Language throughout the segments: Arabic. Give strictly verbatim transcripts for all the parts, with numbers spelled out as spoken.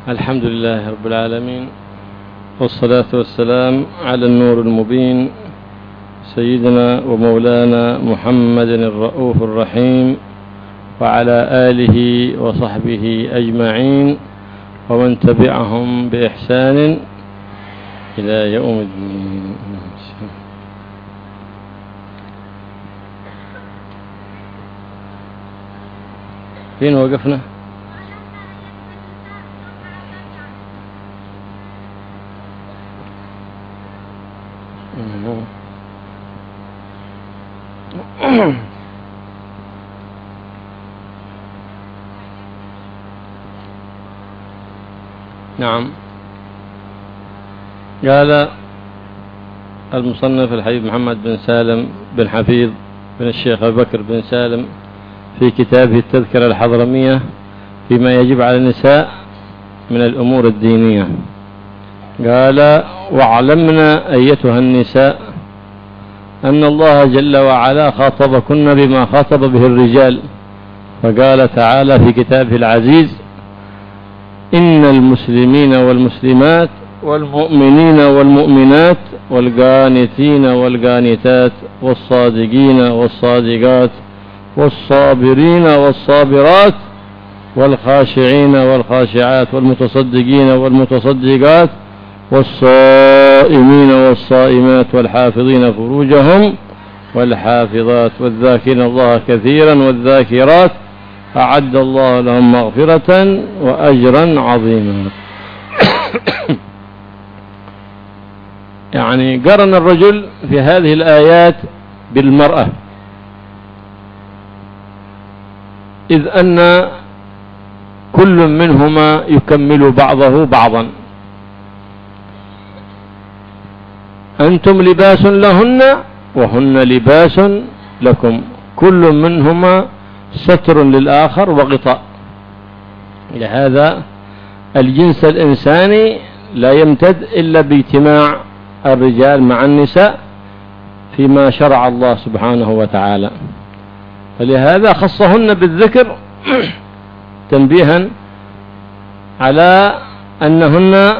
الحمد لله رب العالمين، والصلاة والسلام على النور المبين سيدنا ومولانا محمد الرؤوف الرحيم، وعلى آله وصحبه أجمعين، ومن تبعهم بإحسان إلى يوم الدين. فين وقفنا؟ نعم، قال المصنف الحبيب محمد بن سالم بن حفيظ بن الشيخ أبي بكر بن سالم في كتابه التذكرة الحضرمية فيما يجب على النساء من الأمور الدينية، قال: واعلمنا أيتها النساء أن الله جل وعلا خاطبكن بما خاطب به الرجال، فقال تعالى في كتابه العزيز: إن المسلمين والمسلمات والمؤمنين والمؤمنات والقانتين والقانتات والصادقين والصادقات والصابرين والصابرات والخاشعين والخاشعات والمتصدقين والمتصدقات والصائمين والصائمات والحافظين فروجهم والحافظات والذاكرين الله كثيرا والذاكرات أعد الله لهم مغفرة وأجرا عظيما. يعني قرن الرجل في هذه الآيات بالمرأة، إذ أن كل منهما يكمل بعضه بعضا. أنتم لباس لهن وهن لباس لكم، كل منهما ستر للآخر وغطاء. لهذا الجنس الإنساني لا يمتد إلا باجتماع الرجال مع النساء فيما شرع الله سبحانه وتعالى، فلهذا خصهن بالذكر تنبيها على أنهن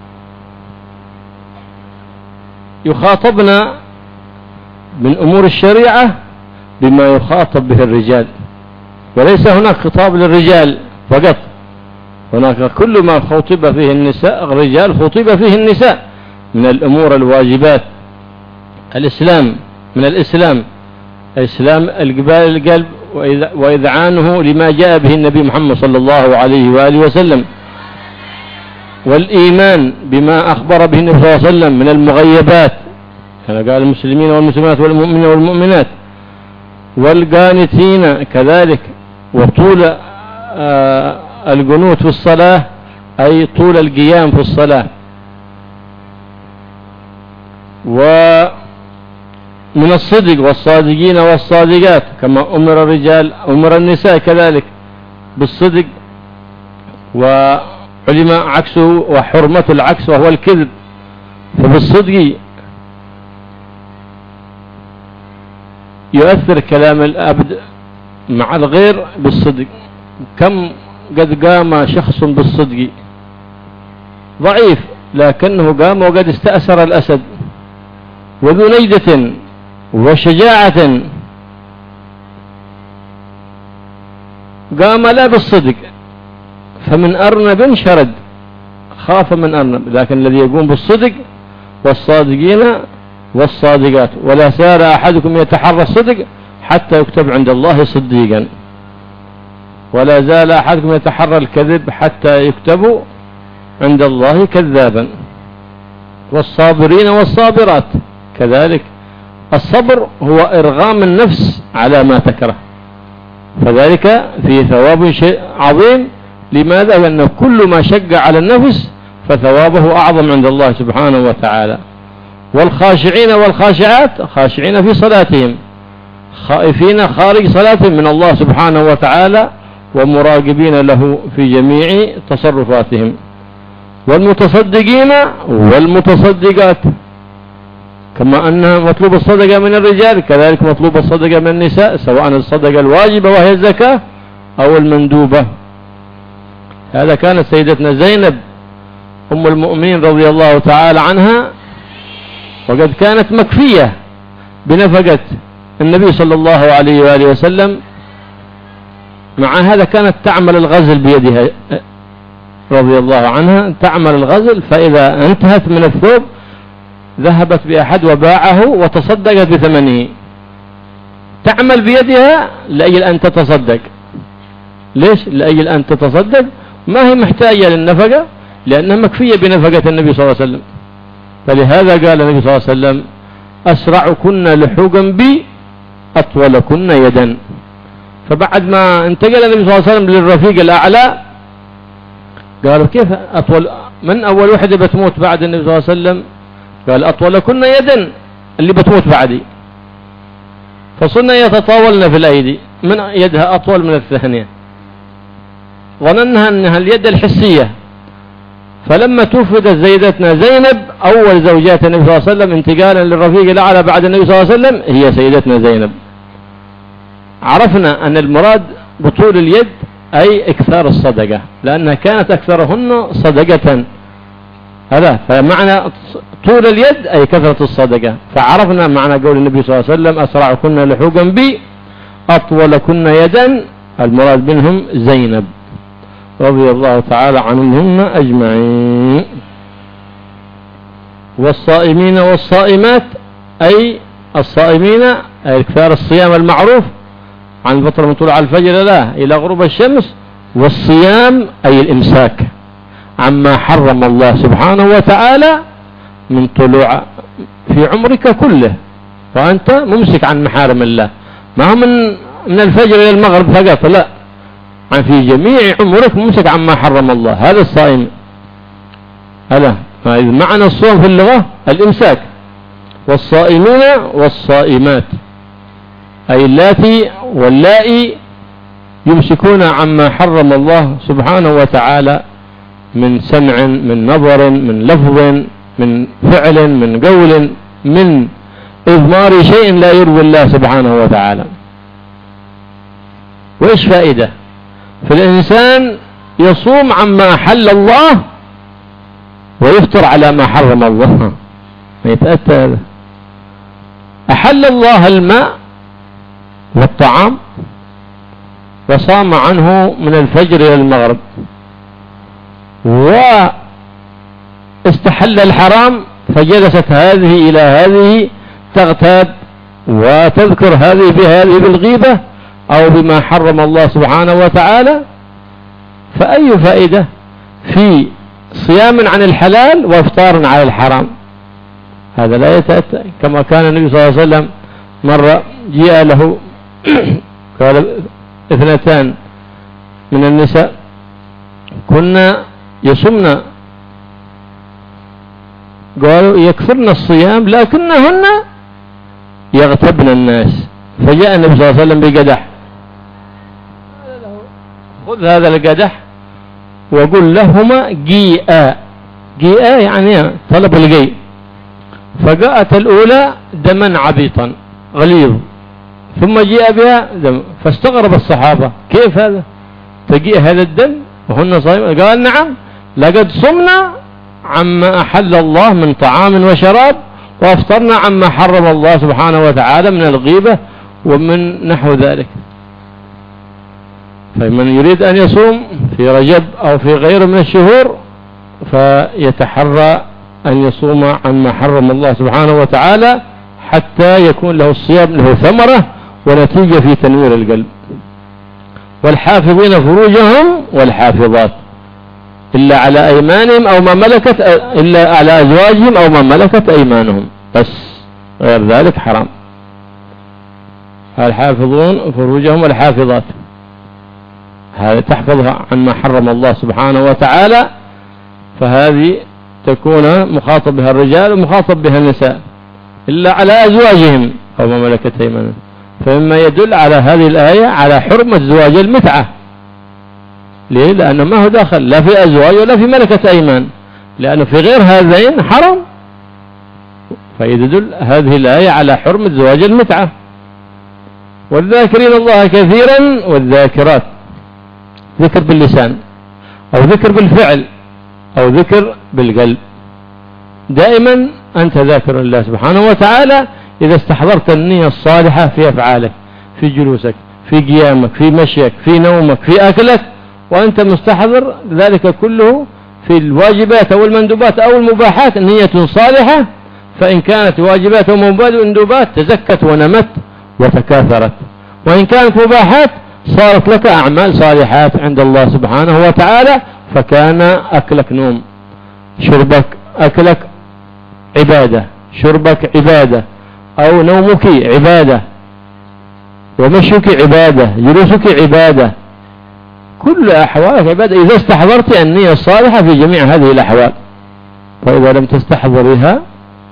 يخاطبن من أمور الشريعة بما يخاطب به الرجال، وليس هناك خطاب للرجال فقط، هناك كل ما خطب فيه النساء الرجال خطب فيه النساء من الأمور الواجبات. الإسلام من الإسلام إسلام القبال القلب وإذعانه لما جاء به النبي محمد صلى الله عليه وآله وسلم، والإيمان بما أخبر به النبي صلى الله عليه وسلم من المغيبات، كما قال: المسلمين والمسلمات والمؤمنين والمؤمنات والقانتين كذلك، وطول آه القنوت في الصلاة أي طول القيام في الصلاة، ومن الصدق والصادقين والصادقات، كما أمر الرجال أمر النساء كذلك بالصدق، وعلم عكسه وحرمة العكس وهو الكذب، فبالصدق يؤثر كلام الأبد مع الغير بالصدق. كم قد قام شخص بالصدق ضعيف لكنه قام وقد استأثر الأسد، وذو نجدة وشجاعة قام لا بالصدق، فمن أرنب شرد خاف من أرنب، لكن الذي يقوم بالصدق والصادقين والصادقات. ولا سار أحدكم يتحرى الصدق حتى يكتب عند الله صديقا، ولا زال أحدكم يتحرى الكذب حتى يكتب عند الله كذابا. والصابرين والصابرات كذلك، الصبر هو إرغام النفس على ما تكره، فذلك فيه ثواب عظيم. لماذا؟ لأن كل ما شق على النفس فثوابه أعظم عند الله سبحانه وتعالى. والخاشعين والخاشعات خاشعين في صلاتهم، خائفين خارج صلاتهم من الله سبحانه وتعالى، ومراقبين له في جميع تصرفاتهم. والمتصدقين والمتصدقات، كما أن مطلوب الصدقة من الرجال كذلك مطلوب الصدقة من النساء، سواء الصدقة الواجبة وهي الزكاة أو المندوبة. هذا كانت سيدتنا زينب أم المؤمنين رضي الله تعالى عنها، وقد كانت مكفية بنفقة النبي صلى الله عليه وآله وسلم. مع هذا كانت تعمل الغزل بيدها رضي الله عنها، تعمل الغزل، فإذا انتهت من الثوب ذهبت بأحد وباعه وتصدقت بثمنه. تعمل بيدها لأجل أن تتصدق. ليش؟ لأجل أن تتصدق، ما هي محتاجة للنفقة لأنها مكفية بنفقة النبي صلى الله عليه وسلم. فلهذا قال النبي صلى الله عليه وسلم: أسرعكن لحوقا بي أطولكن يدا. فبعد ما انتقل النبي صلى الله عليه وسلم للرفيق الأعلى قالوا: كيف أطول؟ من أول وحدة بتموت بعد النبي صلى الله عليه وسلم؟ قال: أطولكن يدا، اللي بتموت بعدي. فصرنا يتطاولن في الأيدي، من يدها أطول من الثانية، ظننها أنها اليد الحسية. فلما توفدت زيدتنا زينب أول زوجات النبي صلى الله عليه وسلم انتقالا للرفيق الأعلى بعد النبي صلى الله عليه وسلم هي سيدتنا زينب. عرفنا أن المراد بطول اليد أي إكثار الصدقة، لأنها كانت أكثرهن صدقة. هذا فمعنى طول اليد أي كثرة الصدقة. فعرفنا معنى قول النبي صلى الله عليه وسلم: أسرعكن لحوقا بي أطولكن يدا، المراد منهم زينب رضي الله تعالى عنهم أجمعين. والصائمين والصائمات أي الصائمين أي إكثار الصيام المعروف عن الفطر من طلوع الفجر لا إلى غروب الشمس، والصيام أي الإمساك عما حرم الله سبحانه وتعالى من طلوع في عمرك كله، وأنت ممسك عن محارم الله، ما هو من من الفجر إلى المغرب فقط، لا، عن في جميع عمرك ممسك عما حرم الله. هذا الصائم. هذا معنى الصوم في اللغة الإمساك. والصائمين والصائمات أي اللاتي واللائي يمسكون عما حرم الله سبحانه وتعالى من سمع، من نظر، من لفظ، من فعل، من قول، من إضمار شيء لا يرضي الله سبحانه وتعالى. وإيش فائدة في الإنسان يصوم عما أحل الله ويفطر على ما حرم الله؟ ما يتأتى هذا. أحل الله الماء والطعام وصام عنه من الفجر إلى المغرب، واستحل الحرام فجلست هذه إلى هذه تغتاب وتذكر هذه بهذه بالغيبة أو بما حرم الله سبحانه وتعالى. فأي فائدة في صيام عن الحلال وافطار على الحرام؟ هذا لا يتأتى. كما كان النبي صلى الله عليه وسلم مرة جاء له قال اثنتان من النساء كنا يصمن، قالوا يكثرن الصيام لكنهن يغتبن الناس. فجاء النبي صلى الله عليه وسلم بقدح، خذ هذا القدح وقل لهما جيئا. جيئا يعني طلب الجي. فجاءت الأولى دما عبيطا غليظ، ثم جاء بها دم، فاستغرب الصحابة: كيف هذا تجيء هذا الدم وهن صائمون؟ قال: نعم، لقد صمنا عما أحل الله من طعام وشراب وافطرنا عما حرم الله سبحانه وتعالى من الغيبة ومن نحو ذلك. فمن يريد أن يصوم في رجب أو في غيره من الشهور فيتحرى أن يصوم عما حرم الله سبحانه وتعالى حتى يكون له الصيام له ثمرة ونتيجة في تنوير القلب. والحافظين فروجهم والحافظات إلا على أيمانهم أو ما ملكت إلا على أزواجهم أو ما ملكت أيمانهم، بس غير ذلك حرام. الحافظون فروجهم والحافظات هذه تحفظها عما حرم الله سبحانه وتعالى، فهذه تكون مخاطب بها الرجال ومخاطب بها النساء إلا على أزواجهم أو ما ملكت أيمانهم. فمما يدل على هذه الآية على حرمة زواج المتعة. ليه؟ لأنه ما هو داخل لا في أزواج ولا في ملكة أيمان، لأنه في غير هذين حرام. فيدل هذه الآية على حرمة زواج المتعة. والذاكرين الله كثيرا والذاكرات، ذكر باللسان، أو ذكر بالفعل أو ذكر بالقلب. دائما أنت ذاكر الله سبحانه وتعالى إذا استحضرت النية الصالحة في أفعالك، في جلوسك، في قيامك، في مشيك، في نومك، في أكلك، وأنت مستحضر ذلك كله في الواجبات أو المندوبات أو المباحات نية صالحة، فإن كانت واجبات ومندوبات تزكت ونمت وتكاثرت، وإن كانت مباحات صارت لك أعمال صالحات عند الله سبحانه وتعالى، فكان أكلك نوم، شربك أكلك عبادة، شربك عبادة، أو نومك عبادة، ومشيك عبادة، جلوسك عبادة، كل أحوالك عبادة إذا استحضرت النية الصالحة في جميع هذه الأحوال. فإذا لم تستحضرها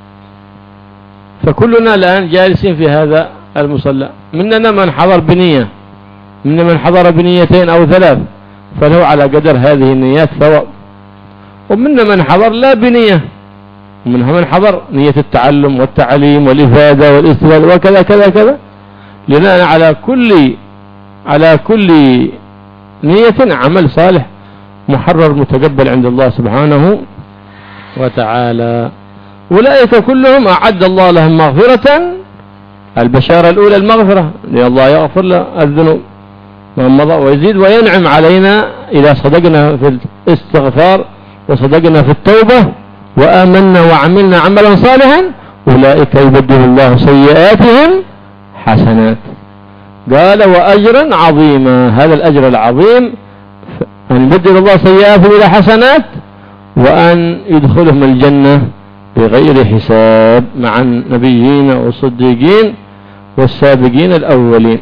فكلنا الآن جالسين في هذا المصلى، مننا من حضر بنية، مننا من حضر بنيتين أو ثلاث فله على قدر هذه النيات ثواب، ومنا من حضر لا بنية، ومنها من حضر نية التعلم والتعليم والإفادة والاستفادة وكذا كذا كذا، لنا على كل على كل نية عمل صالح محرر متقبل عند الله سبحانه وتعالى. أولئك كلهم أعد الله لهم مغفرة، البشارة الأولى المغفرة لأن الله يغفر له الذنوب ما مضى ويزيد وينعم علينا إذا صدقنا في الاستغفار وصدقنا في التوبة وآمنا وعملنا عملا صالحا، أولئك يبدل الله سيئاتهم حسنات. قال وأجرا عظيما، هذا الأجر العظيم أن يبدل الله سيئاتهم إلى حسنات وأن يدخلهم الجنة بغير حساب مع النبيين والصديقين والسابقين الأولين.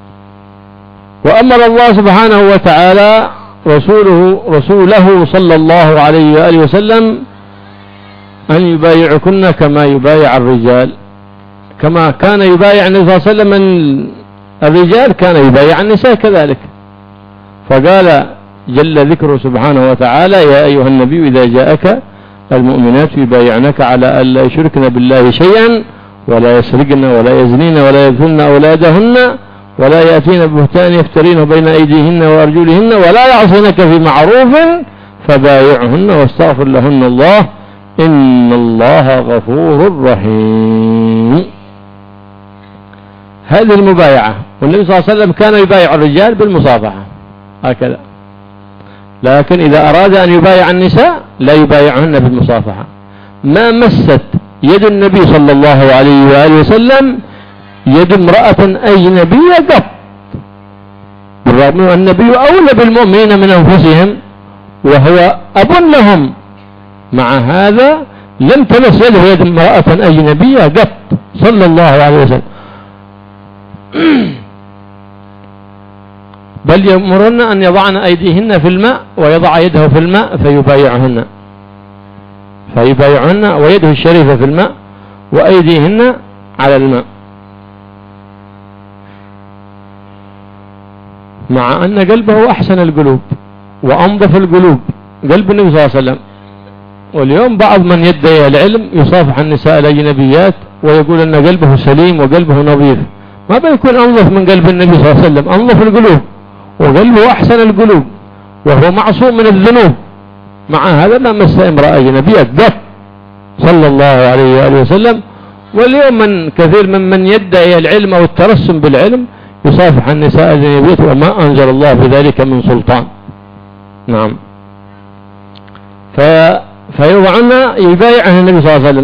وأمر الله سبحانه وتعالى رسوله رسوله صلى الله عليه وآله وسلم أن يبايعكن كما يبايع الرجال، كما كان يبايع النبي صلى الله عليه وسلم الرجال كان يبايع النساء كذلك. فقال جل ذكره سبحانه وتعالى يا أيها النبي إذا جاءك المؤمنات يبايعنك على ألا يشركن بالله شيئا ولا يسرقن ولا يزنين ولا يقتلن أولادهن ولا يأتين ببهتان يفترين بين أيديهن وأرجلهن ولا يعصينك في معروف فبايعهن واستغفر لهن الله إن الله غفور رحيم. هذه المبايعة، والنبي صلى الله عليه وسلم كان يبايع الرجال بالمصافحة هكذا، لكن إذا أراد أن يبايع النساء لا يبايعهن بالمصافحة. ما مست يد النبي صلى الله عليه وآله وسلم يد امرأة أجنبية قط، بالرغم أن النبي أولى بالمؤمنين من أنفسهم وهو أب لهم، مع هذا لم تمس يده يد امرأة أجنبية قط صلى الله عليه وسلم. بل يأمرن أن يضعن أيديهن في الماء ويضع يده في الماء فيبايعهن فيبايعهن ويده الشريفة في الماء وأيديهن على الماء، مع أن قلبه أحسن القلوب وأنظف القلوب قلب النبي صلى الله عليه وسلم. واليوم بعض من يدعي العلم يصافح النساء الأجنبيات ويقول أن قلبه سليم وقلبه نظيف، ما بيكون أنظف من قلب النبي صلى الله عليه وسلم، أنظف القلوب وقلبه أحسن القلوب وهو معصوم من الذنوب، مع هذا ما مس امرأة أجنبية قط صلى الله عليه وآله وسلم. واليوم من كثير من من يدعي العلم أو الترسم بالعلم يصافح النساء الأجنبيات وما أنزل الله بذلك من سلطان. نعم. ف... فيوضعنا يبايعه النبي صلى الله عليه وسلم.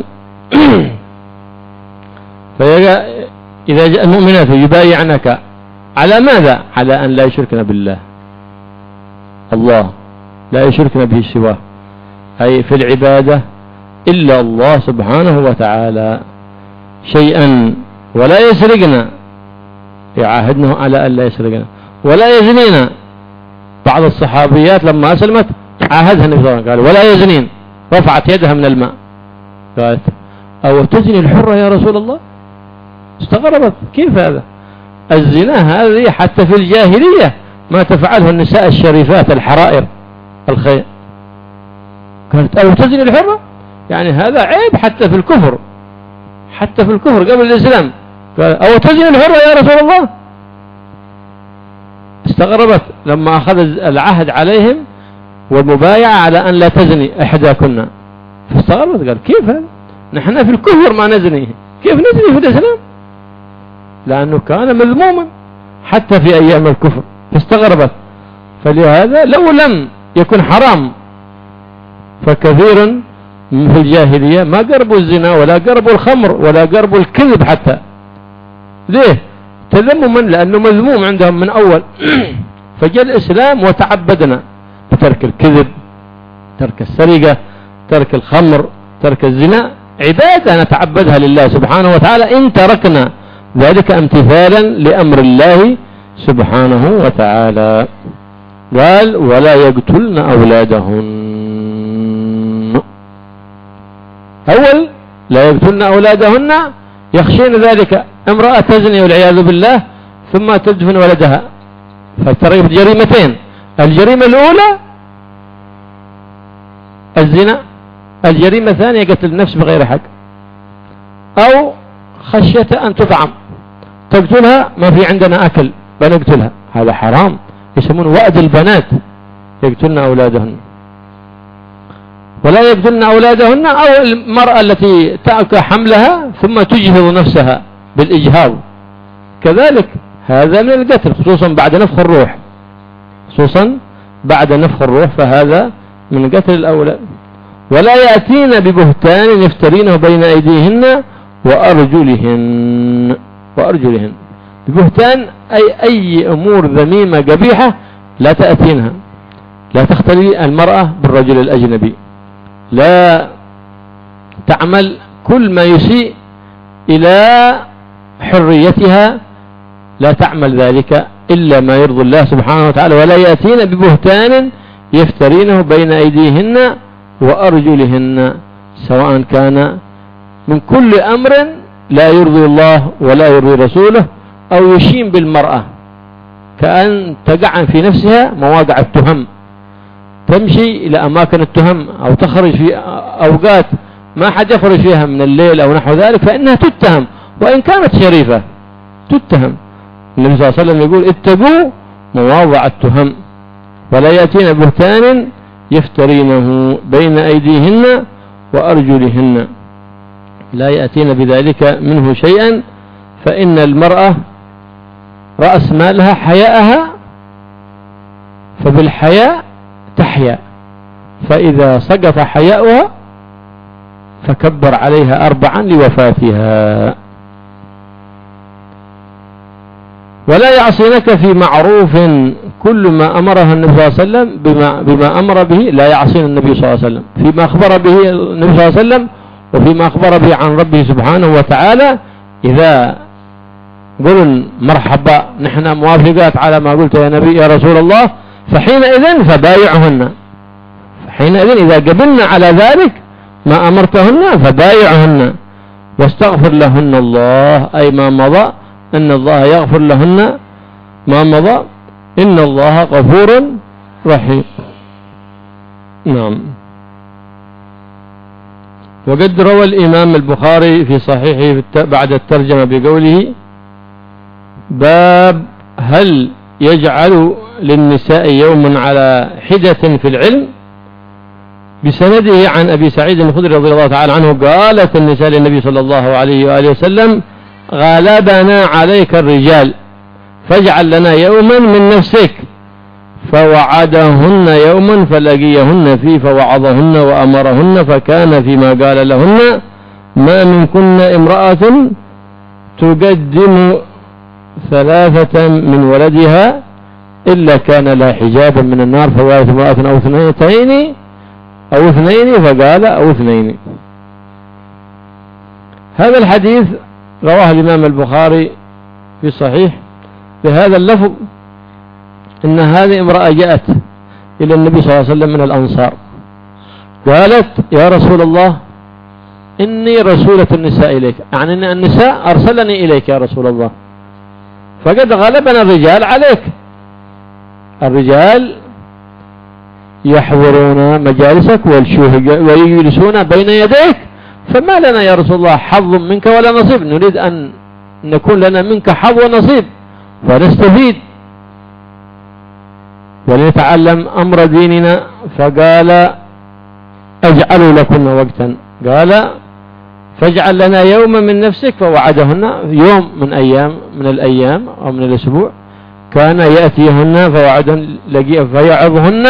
فإذا جاء المؤمنات يبايعنك على ماذا؟ على أن لا يشركن بالله، الله لا يشركن به سواه، أي في العبادة إلا الله سبحانه وتعالى شيئا، ولا يسرقن، يعاهدنه على أن لا يسرقن، ولا يزنين. بعض الصحابيات لما أسلمت عاهدها النبي صلى الله عليه وسلم قال ولا يزنين، رفعت يدها من الماء قالت أو تزني الحرة يا رسول الله؟ استغربت كيف هذا؟ الزنا هذه حتى في الجاهلية ما تفعله النساء الشريفات الحرائر الخير. قالت أو تزني الحرة؟ يعني هذا عيب حتى في الكفر، حتى في الكفر قبل الإسلام. قال أو تزني الحرة يا رسول الله؟ استغربت لما أخذ العهد عليهم والمبايعة على أن لا تزني إحداكن. فاستغربت قال كيف هذا؟ نحن في الكفر ما نزني، كيف نزني في الإسلام؟ لأنه كان مذموما حتى في أيام الكفر. فاستغربت. فلهذا لو لم يكن حرام فكثيرا في الجاهلية ما قربوا الزنا ولا قربوا الخمر ولا قربوا الكذب حتى. ليه؟ تذمما لأنه مذموم عندهم من أول. فجاء الإسلام وتعبدنا بترك الكذب، ترك السرقة، ترك الخمر، ترك الزنا، عبادة نتعبدها لله سبحانه وتعالى إن تركنا ذلك امتثالا لأمر الله سبحانه وتعالى. قال ولا يقتلن أولادهن. أول لا يقتلن أولادهن يخشين ذلك امرأة تزني والعياذ بالله ثم تدفن ولدها، فترى جريمتين. الجريمة الأولى الزنا، الجريمة الثانية قتل النفس بغير حق، أو خشية أن تطعم تقتلها ما في عندنا أكل بنقتلها، هذا حرام، يسمون وأد البنات يقتلن أولادهن. ولا يقتلن أولادهن أو المرأة التي تأكل حملها ثم تجهض نفسها بالإجهاض، كذلك هذا من القتل، خصوصا بعد نفخ الروح، خصوصا بعد نفخ الروح فهذا من قتل الأولاد. ولا يأتين ببهتان يفترينه بين أيديهن وأرجلهن. وأرجلهن ببهتان أي أي أمور ذميمة قبيحة لا تأتينها، لا تختلي المرأة بالرجل الأجنبي، لا تعمل كل ما يسيء إلى حريتها، لا تعمل ذلك إلا ما يرضي الله سبحانه وتعالى. ولا يأتين ببهتان يفترينه بين أيديهن وأرجلهن، سواء كان من كل أمر لا يرضي الله ولا يرضي رسوله، أو يشين بالمرأة كأن تقع في نفسها مواقع التهم، تمشي إلى أماكن التهم أو تخرج في أوقات ما حد يخرج فيها من الليل أو نحو ذلك، فإنها تتهم وإن كانت شريفة تتهم. النبي صلى الله عليه وسلم يقول اتقوا مواضع التهم. ولا يأتين بهتان يفترينه بين أيديهن وأرجلهن، لا يأتين بذلك منه شيئا، فإن المرأة رأس مالها حياءها، فبالحياء تحيا، فإذا سقط حياؤها فكبر عليها أربعا لوفاتها. ولا يعصينك في معروف، كل ما أمرها النبي صلى الله عليه وسلم بما, بما أمر به لا يعصين النبي صلى الله عليه وسلم، فيما أخبر به النبي صلى الله عليه وسلم وفيما أخبر به عن ربه سبحانه وتعالى. إذا قلن مرحبا نحن موافقات على ما قلت يا نبي يا رسول الله، فحينئذ فبايعهن، حينئذ إذا قبلنا على ذلك ما أمرتهن فبايعهن واستغفر لهن الله، أي ما مضى أن الله يغفر لهن ما مضى، إن الله غفور رحيم. نعم. وقد روى الإمام البخاري في صحيحه بعد الترجمة بقوله باب هل يجعل للنساء يوما على حدة في العلم، بسنده عن أبي سعيد الخدري رضي الله تعالى عنه قالت النساء للنبي صلى الله عليه وآله وسلم غلبنا عليك الرجال فاجعل لنا يوما من نفسك، فوعدهن يوما فلقيهن فيه فوعظهن وأمرهن، فكان فيما قال لهن ما منكن امرأة تقدم ثلاثة من ولدها إلا كان لا حجابا من النار، فوارث امرأة أو اثنتين أو اثنين، فقال أو اثنين. هذا الحديث رواه الإمام البخاري في صحيح بهذا اللفظ إن هذه امرأة جاءت إلى النبي صلى الله عليه وسلم من الأنصار، قالت يا رسول الله إني رسولة النساء إليك، يعني أن النساء أرسلني إليك يا رسول الله، فقد غلبنا الرجال عليك، الرجال يحضرون مجالسك ويجلسون بين يديك، فما لنا يا رسول الله حظ منك ولا نصيب، نريد أن نكون لنا منك حظ ونصيب ونستفيد. ولنتعلم أمر ديننا، فقال اجعلوا لكن وقتا، قال فاجعل لنا يوما من نفسك، فوعدهن يوم من أيام من الأيام أو من الأسبوع كان يأتيهن فوعدهن فيعظهن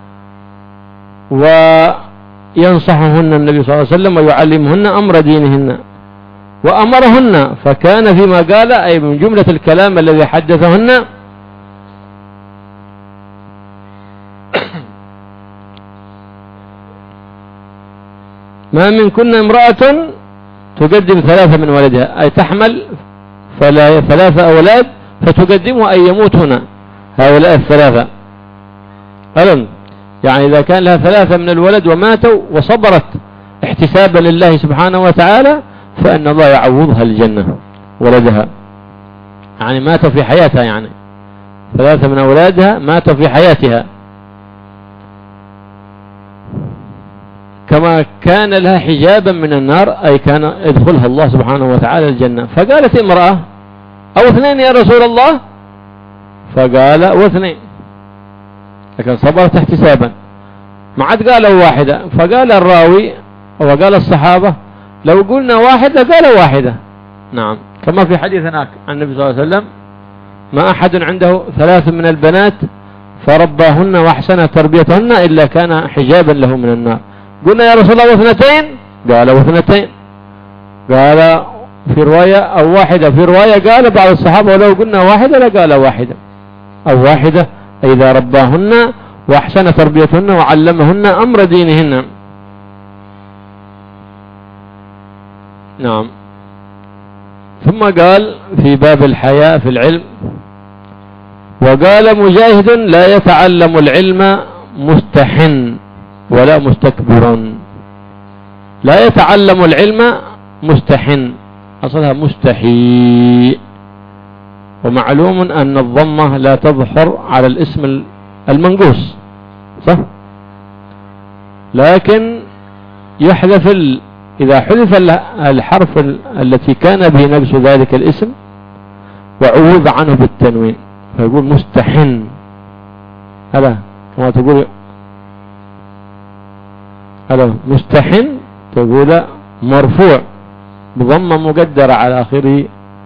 وينصحهن النبي صلى الله عليه وسلم ويعلمهن أمر دينهن وأمرهن. فكان فيما قال أي من جملة الكلام الذي حدثهن ما منكن امرأة تقدم ثلاثة من ولدها، أي تحمل ثلاثة أولاد فتقدمه أن يموت هنا هؤلاء الثلاثة ألم، يعني إذا كان لها ثلاثة من الولد وماتوا وصبرت احتسابا لله سبحانه وتعالى فإن الله يعوضها الجنة ولدها، يعني ماتوا في حياتها، يعني ثلاثة من أولادها ماتوا في حياتها، كما كان لها حجابا من النار، أي كان يدخلها الله سبحانه وتعالى الجنة. فقالت امرأة أو اثنين يا رسول الله، فقال واثنين، لكن صبرت احتسابا، ما عاد قالوا واحدة. فقال الراوي وقال الصحابة لو قلنا واحدة قالوا واحدة، نعم، كما في حديث هناك عن النبي صلى الله عليه وسلم ما أحد عنده ثلاث من البنات فرباهن وأحسن تربيتهن إلا كان حجابا له من النار. قلنا يا رسول الله واثنتين، قال واثنتين، قال في رواية أو واحدة، في رواية قال بعض الصحابة ولو قلنا واحدة لقال واحدة أو واحدة، إذا رباهن وأحسن تربيتهن وعلمهن أمر دينهن. نعم. ثم قال في باب الحياء في العلم، وقال مجاهد لا يتعلم العلم مستحن ولا مستكبر. لا يتعلم العلم مستحن، أصلها مستحي، ومعلوم أن الضمة لا تظهر على الاسم المنقوص صح، لكن يحذف ال... إذا حذف الحرف التي كان به نقص ذلك الاسم وعوض عنه بالتنوين فيقول مستحن، هذا كما تقول هذا مستحن، تقول مرفوع بضمة مقدرة على آخره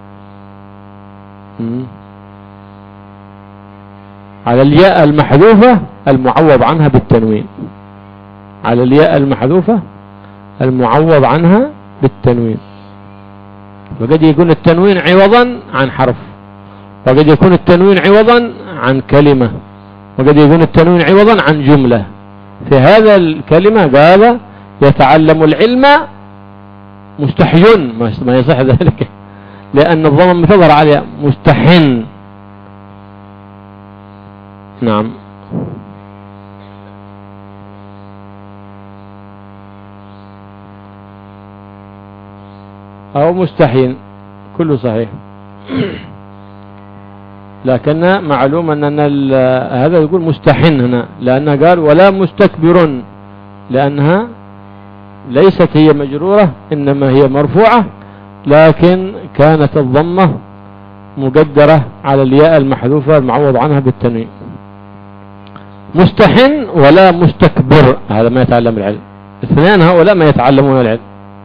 على الياء المحذوفة المعوض عنها بالتنوين، على الياء المحذوفة المعوض عنها بالتنوين. وقد يكون التنوين عوضا عن حرف، وقد يكون التنوين عوضا عن كلمة، وقد يكون التنوين عوضا عن جملة. في هذا الكلمة قال يتعلم العلم مستحيون، ما يصح ذلك لأن الضمم تظهر عليها مستحن. نعم. أو مستحين كله صحيح، لكن معلوم أن هذا يقول مستحن هنا لأنه قال ولا مستكبر، لأنها ليست هي مجرورة إنما هي مرفوعة، لكن كانت الضمة مقدرة على الياء المحذوفة المعوض عنها بالتنوين. مستحن ولا مستكبر، هذا ما يتعلم العلم، اثنان هؤلاء ما يتعلمون العلم،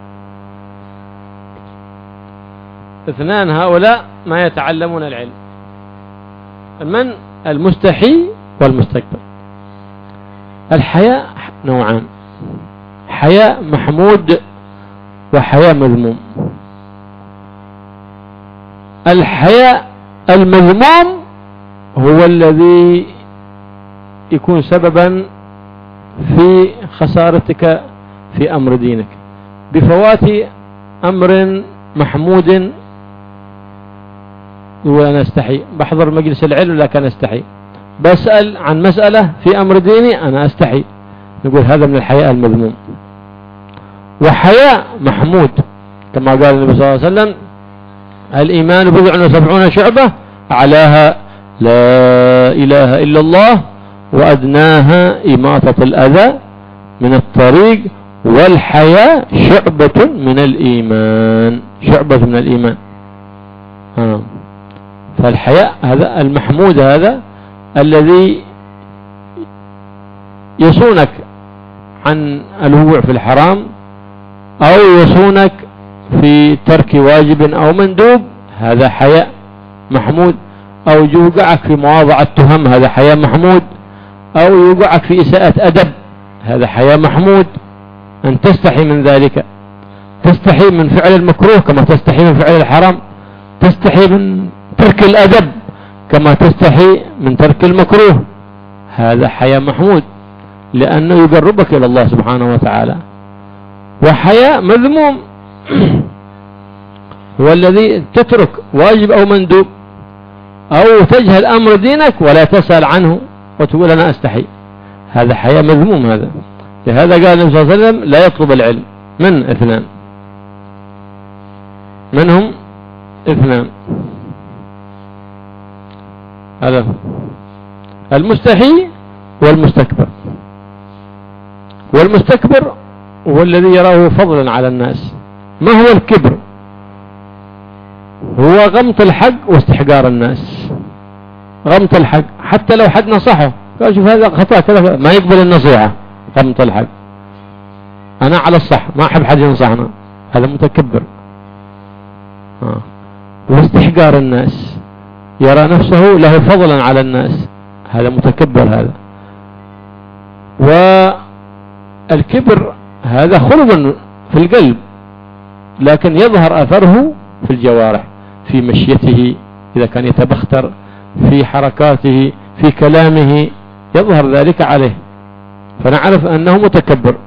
اثنان هؤلاء ما يتعلمون العلم. من؟ المستحي والمستكبر. الحياء نوعان، حياء محمود وحياء مذموم. الحياء المذموم هو الذي يكون سببا في خسارتك في أمر دينك بفوات أمر محمود. وأنا استحي بحضر مجلس العلم لكن استحي، بسأل عن مسألة في أمر ديني أنا استحي، نقول هذا من الحياء المذموم. وحياء محمود كما قال النبي صلى الله عليه وسلم الإيمان بضع وسبعون شعبة، أعلاها لا إله إلا الله وأدناها إماطة الأذى من الطريق، والحياء شعبة من الإيمان، شعبة من الإيمان. آه. فالحياء هذا المحمود، هذا الذي يصونك عن الوقوع في الحرام أو يصونك في ترك واجب أو مندوب، هذا حياء محمود. أو يوقعك في مواضعة تهم، هذا حياء محمود. أو يوقعك في إساءة أدب، هذا حياء محمود. أن تستحي من ذلك، تستحي من فعل المكروه كما تستحي من فعل الحرام، تستحي من ترك الأدب كما تستحي من ترك المكروه، هذا حياء محمود لأنه يقربك إلى الله سبحانه وتعالى. وحياء مذموم هو الذي تترك واجب أو مندوب أو تجهل أمر دينك ولا تسأل عنه وتقول أنا أستحي، هذا حياء مذموم. هذا لهذا قال النبي صلى الله عليه وسلم لا يطلب العلم من اثنان، منهم اثنان، هذا المستحي والمستكبر. والمستكبر هو الذي يراه فضلا على الناس. ما هو الكبر؟ هو غمط الحق واستحقار الناس. غمط الحق حتى لو حد نصحه قال شوف هذا خطأ كذا، ما يقبل النصيحة. غمط الحق، أنا على الصح ما أحب حد ينصحنا، هذا متكبر. آه. واستحقار الناس، يرى نفسه له فضلا على الناس، هذا متكبر. هذا والكبر هذا خلق في القلب لكن يظهر أثره في الجوارح، في مشيته إذا كان يتبختر، في حركاته، في كلامه يظهر ذلك عليه، فنعرف أنه متكبر.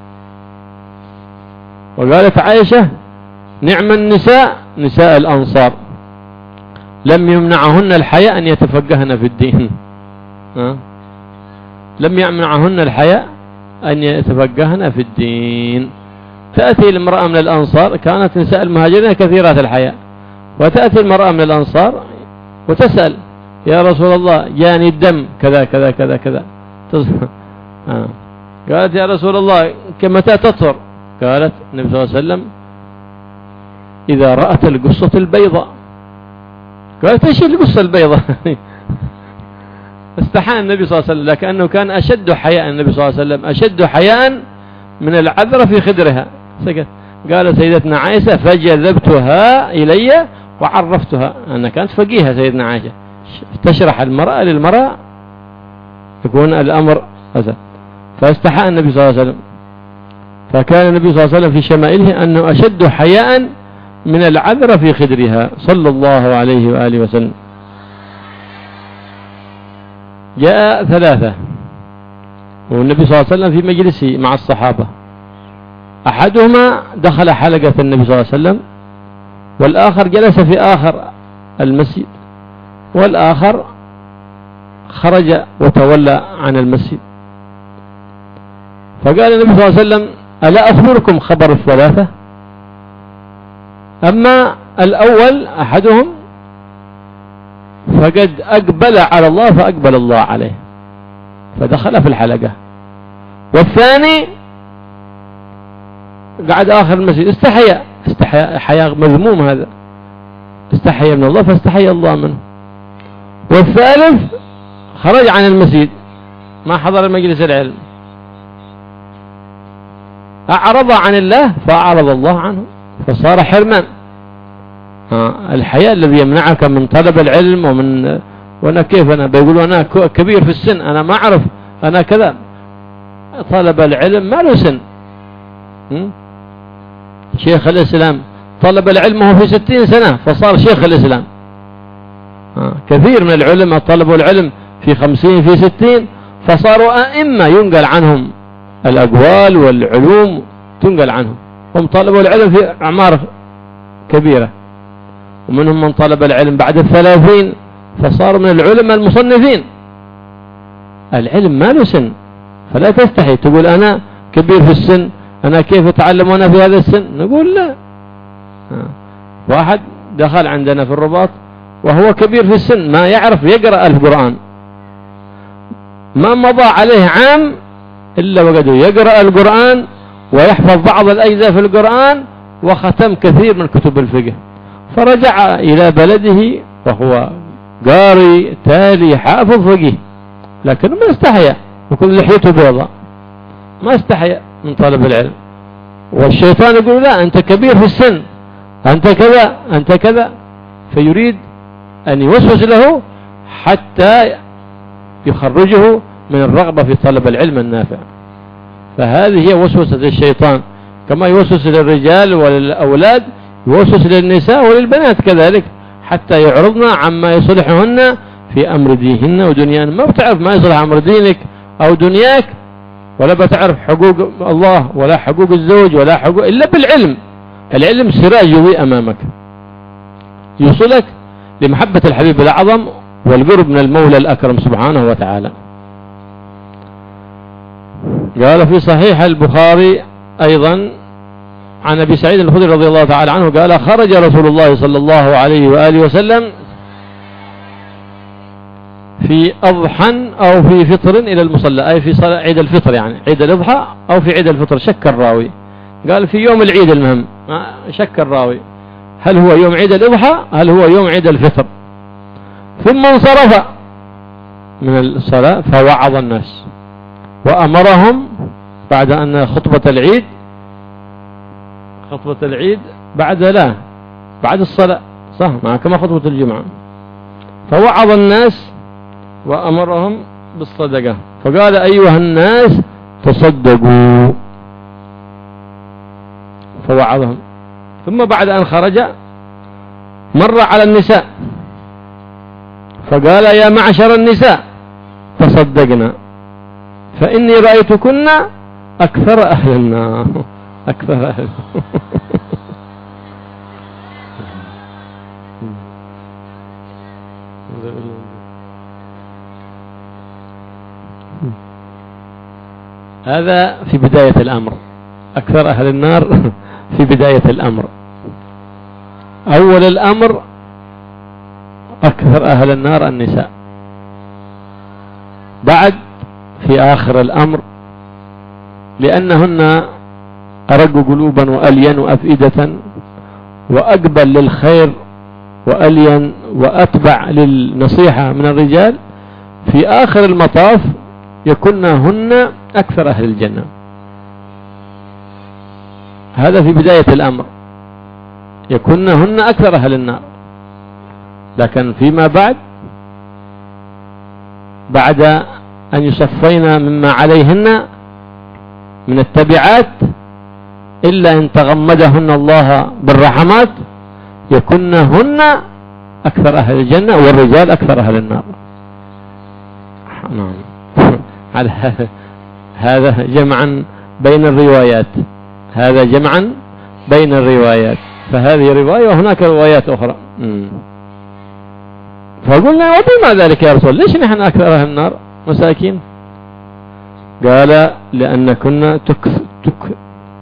وقالت عائشة نعم النساء نساء الأنصار لم يمنعهن الحياء أن يتفقهن في الدين. أه؟ لم يمنعهن الحياء أن يتفقهن في الدين. تأتي المرأة من الأنصار، كانت نساء المهاجرين كثيرات الحياء، وتأتي المرأة من الأنصار وتسأل يا رسول الله جاني الدم كذا كذا كذا كذا. آه. قالت يا رسول الله كمتى تطهر؟ قالت النبي صلى الله عليه وسلم إذا رأت القصة البيضاء. قالت ايش القصة البيضاء؟ استحى النبي صلى الله عليه وسلم، لكنه كان أشد حياء النبي صلى الله عليه وسلم، أشد حياء من العذرة في خدرها. سكت. قالت سيدتنا عائشة فجذبتها إلي وعرفتها، أنا كانت فقيهة سيدنا عائشة، تشرح المرأة للمرأة يكون الأمر هذا. فاستحى النبي صلى الله عليه وسلم، فكان النبي صلى الله عليه وسلم في شمائله أنه أشد حياء من العذرة في خدرها صلى الله عليه وآله وسلم. جاء ثلاثة والنبي صلى الله عليه وسلم في مجلسه مع الصحابة، أحدهما دخل حلقة النبي صلى الله عليه وسلم، والآخر جلس في آخر المسجد، والآخر خرج وتولى عن المسجد. فقال النبي صلى الله عليه وسلم ألا أخبركم خبر الثلاثة؟ أما الأول أحدهم فقد أقبل على الله فأقبل الله عليه فدخل في الحلقة، والثاني قعد آخر المسجد استحيا استحيا حياء مذموم، هذا استحيا من الله فاستحيا الله منه، والثالث خرج عن المسجد ما حضر المجلس العلم، أعرض عن الله فأعرض الله عنه فصار حرمان. آه الحياء الذي يمنعك من طلب العلم ومن وانا كيف انا بيقولوا انا كبير في السن انا ما اعرف انا كذا. طلب العلم ما له سن. شيخ الاسلام طلب العلم وهو في ستين سنة فصار شيخ الاسلام. آه كثير من العلماء طلبوا العلم في خمسين في ستين فصاروا ائمة ينقل عنهم الاقوال والعلوم تنقل عنهم، هم طلبوا العلم في اعمار كبيرة، ومنهم من طلب العلم بعد الثلاثين فصار من العلماء المصنفين. العلم ما له سن، فلا تستحي تقول أنا كبير في السن أنا كيف أتعلم وأنا في هذا السن، نقول لا. واحد دخل عندنا في الرباط وهو كبير في السن ما يعرف يقرأ القرآن، ما مضى عليه عام إلا وقده يقرأ القرآن ويحفظ بعض الأجزاء في القرآن وختم كثير من كتب الفقه، فرجع إلى بلده وهو قاري تالي حافظ فقيه، لكنه ما استحيا وكل لحيته بيضاء، ما استحي من طلب العلم. والشيطان يقول لا أنت كبير في السن، أنت كذا أنت كذا، فيريد أن يوسوس له حتى يخرجه من الرغبة في طلب العلم النافع. فهذه هي وسوسة الشيطان، كما يوسوس للرجال وللأولاد يوسوس للنساء وللبنات كذلك، حتى يعرضنا عما يصلحهن في أمر دينهن ودنياهن. ما بتعرف ما يصلح أمر دينك أو دنياك، ولا بتعرف حقوق الله ولا حقوق الزوج ولا حقوق إلا بالعلم. العلم سراج يضيء أمامك يوصلك لمحبة الحبيب الأعظم والقرب من المولى الأكرم سبحانه وتعالى. قال في صحيح البخاري أيضا عن أبي سعيد الخدري رضي الله تعالى عنه قال خرج رسول الله صلى الله عليه وآله وسلم في أضحى أو في فطر إلى المصلى، أي في صلاة عيد الفطر، يعني عيد الأضحى أو في عيد الفطر، شك الراوي. قال في يوم العيد، المهم شك الراوي هل هو يوم عيد الأضحى هل هو يوم عيد الفطر. ثم انصرف من الصلاة فوعظ الناس وأمرهم بعد أن خطبة العيد خطبة العيد بعد لا بعد الصلاة صح مع كما خطبة الجمعة، فوعظ الناس وأمرهم بالصدقة، فقال أيها الناس تصدقوا، فوعظهم. ثم بعد أن خرج مر على النساء فقال يا معشر النساء تصدقنا فإني رأيتكن أكثر أهل النار. أكثر أهل هذا في بداية الأمر، أكثر أهل النار في بداية الأمر. أول الأمر أكثر أهل النار النساء، بعد في آخر الأمر لأنهن أرق قلوبا وألين أفئدة وأقبل للخير وألين وأتبع للنصيحة من الرجال، في آخر المطاف يكونهن أكثر أهل الجنة. هذا في بداية الأمر يكونهن أكثر أهل النار. لكن فيما بعد بعد أن يصفين مما عليهن من التبعات إلا إن تغمدهن الله بالرحمات يكونهن أكثر أهل الجنة والرجال أكثر أهل النار. نعم. هذا جمعا بين الروايات، هذا جمعا بين الروايات، فهذه رواية وهناك روايات أخرى. مم. فقلنا وبما ذلك يا رسول ليش نحن أكثر أهل النار مساكين؟ قال لأن كنا تكثر تك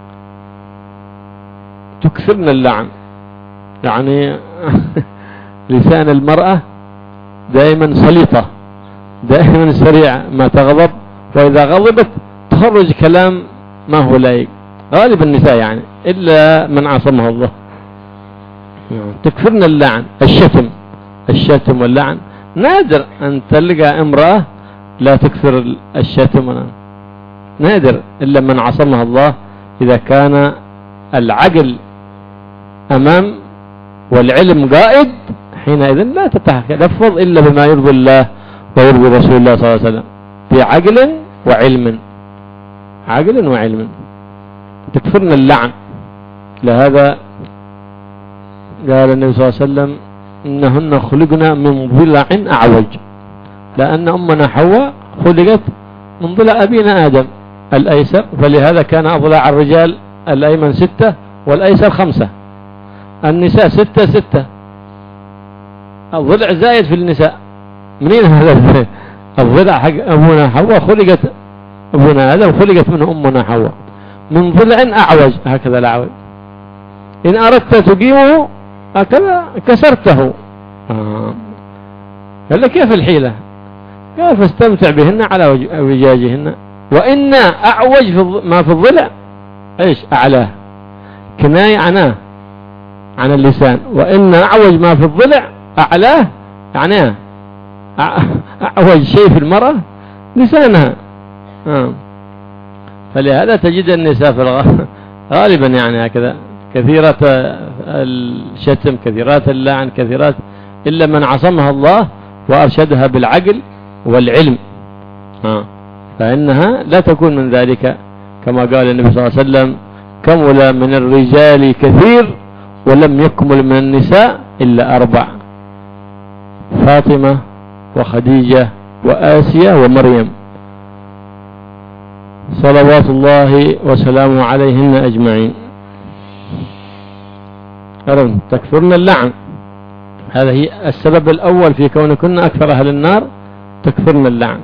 تكثرنا اللعن، يعني لسان المرأة دائما سليطة، دائما سريع ما تغضب، وإذا غضبت تخرج كلام ما هو لايق، غالب النساء يعني إلا من عصمها الله. تكثرنا اللعن، الشتم الشتم واللعن، نادر أن تلقى امرأة لا تكثر الشتم، نادر إلا من عصمها الله. إذا كان العقل أمام والعلم قائد حينئذ لا تتلفظ إلا بما يرضي الله ويرضي رسول الله صلى الله عليه وسلم، بعقل وعلم، عقل وعلم. تكفرنا اللعن. لهذا قال النبي صلى الله عليه وسلم إنهن خلقنا من ضلع أعوج، لأن أمنا حواء خلقت من ضلع أبينا آدم الأيسر، فلهذا كان أضلاع الرجال الأيمن ستة والأيسر خمسة، النساء ستة ستة، الضلع زايد في النساء. منين هذا الضلع حق أمنا حواء؟ خلقت أبونا آدم خلقت منه أمنا حواء من ضلع أعوج، هكذا الأعوج، إن أردت تقيمه هكذا كسرته. آه. قال لك كيف الحيلة؟ قال فاستمتع بهن على وجاجهن، وإن أعوج في ما في الضلع إيش أعلاه، كناية عناه عن اللسان، وإن أعوج ما في الضلع أعلاه، يعني أعوج شيء في المرأة لسانها، آه. فلهذا تجد النساء في الغالب غالبا يعني هكذا كثيرات الشتم، كثيرات اللعن، كثيرات، إلا من عصمها الله وأرشدها بالعقل والعلم. آه. فإنها لا تكون من ذلك، كما قال النبي صلى الله عليه وسلم: كمل من الرجال كثير ولم يكمل من النساء إلا أربع: فاطمة وخديجة وآسيا ومريم، صلوات الله وسلامه عليهن أجمعين. أرون تكثرن اللعن، هذا هي السبب الأول في كونكن أكثر أهل النار، تكثرن اللعن.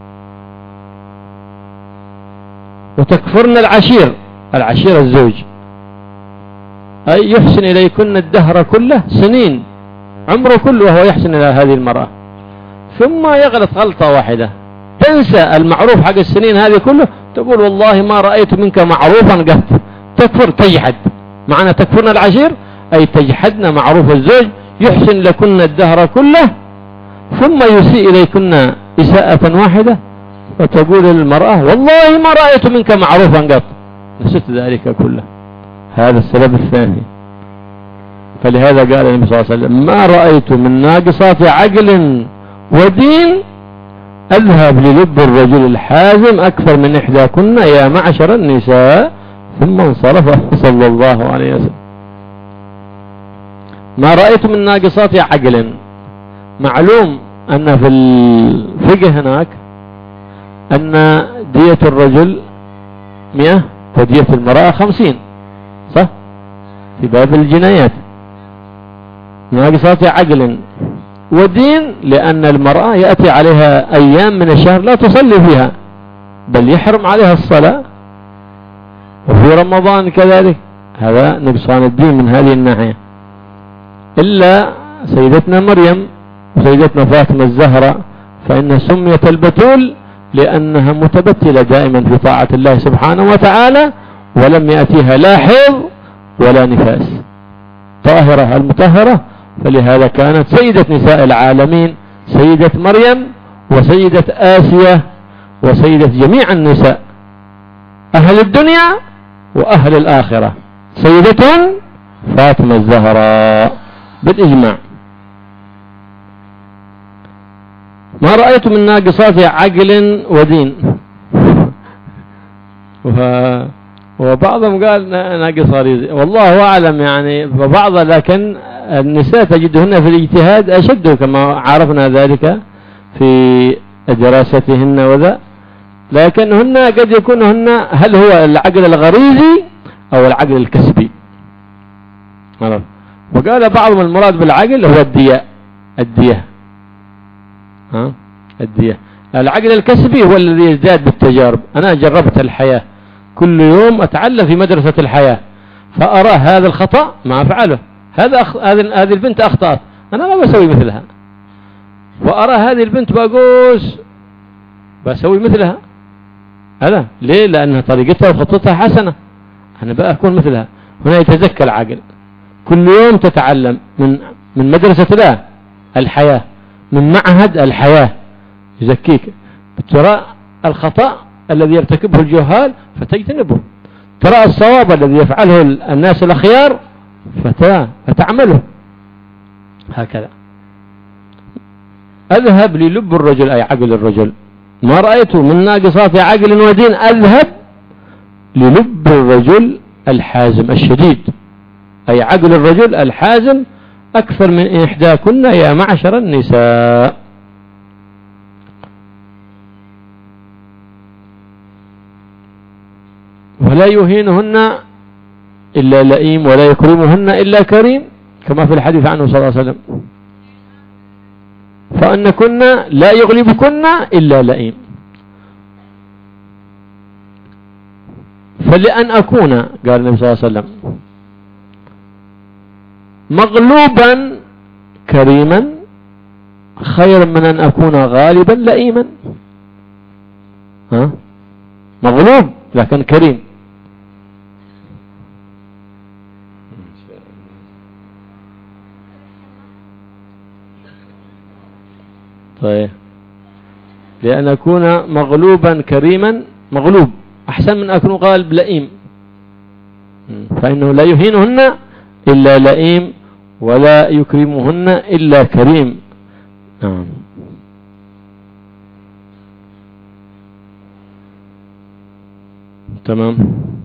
وتكفرن العشير، العشير الزوج، أي يحسن إليكن الدهر كله، سنين عمره كله وهو يحسن إلى هذه المرأة، ثم يغلط غلطة واحدة تنسى المعروف حق السنين هذه كله، تقول والله ما رأيت منك معروفا قط، تكفر تجحد. معنى تكفرن العشير أي تجحدن معروف الزوج، يحسن لكن الدهر كله ثم يسيء إليكن إساءة واحدة، وتقول للمرأة والله ما رأيت منك معروفا قط، نسيت ذلك كله. هذا السبب الثاني. فلهذا قال النبي صلى الله عليه وسلم: ما رأيت من ناقصات عقل ودين أذهب للب الرجل الحازم أكثر من إحداكن يا معشر النساء، ثم انصرف صلى الله عليه وسلم. ما رأيت من ناقصات عقل، معلوم أن في الفقه هناك أن دية الرجل مئة ودية المرأة خمسين، صح؟ في باب الجنايات. ناقصات عقل ودين، لأن المرأة يأتي عليها أيام من الشهر لا تصلي فيها، بل يحرم عليها الصلاة، وفي رمضان كذلك، هذا نقصان الدين من هذه الناحية. إلا سيدتنا مريم وسيدتنا فاطمة الزهراء، فإن سميت البتول لأنها متبتلة دائما في طاعة الله سبحانه وتعالى، ولم يأتيها لا حيض ولا نفاس، طاهرة المطهرة. فلهذا كانت سيدة نساء العالمين، سيدة مريم وسيدة آسيا وسيدة جميع النساء، أهل الدنيا وأهل الآخرة، سيدة فاطمة الزهراء بالإجماع. ما رأيت من ناقصات عقل ودين. وبعضهم قال ناقص رزق، والله أعلم يعني، وبعض لكن النساء تجدهن في الاجتهاد أشد، كما عرفنا ذلك في دراستهن وذا، لكنهن قد يكونهن هل هو العقل الغريزي أو العقل الكسبي. وقال بعضهم المراد بالعقل هو الدية، الدية ها الدية. العقل الكسبي هو الذي يزداد بالتجارب. أنا جربت الحياة، كل يوم أتعلم في مدرسة الحياة، فأرى هذا الخطأ ما أفعله، هذا أخ... هذه البنت أخطأت، أنا ما بسوي مثلها، وأرى هذه البنت بقوس بسوي مثلها. هذا ليه؟ لأن طريقتها وخطتها حسنة، أنا بقى أكون مثلها. هنا يتزكى العقل، كل يوم تتعلم من من مدرسة الله الحياة، من معهد الحياة، يزكيك. ترى الخطأ الذي يرتكبه الجهال فتجتنبه، ترى الصواب الذي يفعله الناس الأخيار فتعمله، هكذا. أذهب للب الرجل أي عقل الرجل. ما رأيت من ناقصات عقل ودين أذهب للب الرجل الحازم الشديد، أي عقل الرجل الحازم أكثر من إحداكن يا معشر النساء. ولا يهينهن إلا لئيم ولا يكرمهن إلا كريم، كما في الحديث عنه صلى الله عليه وسلم، فأنكن لا يغلبكن إلا لئيم. فلأن أكون، قال النبي صلى الله عليه وسلم، مغلوبا كريما خير من أن أكون غالبا لئيما. ها؟ مغلوب لكن كريم. طيب لأن أكون مغلوبا كريما مغلوب أحسن من أكون غالب لئيم، فإنه لا يهينهن إلا لئيم ولا يكرمهن إلا كريم. نعم. تمام.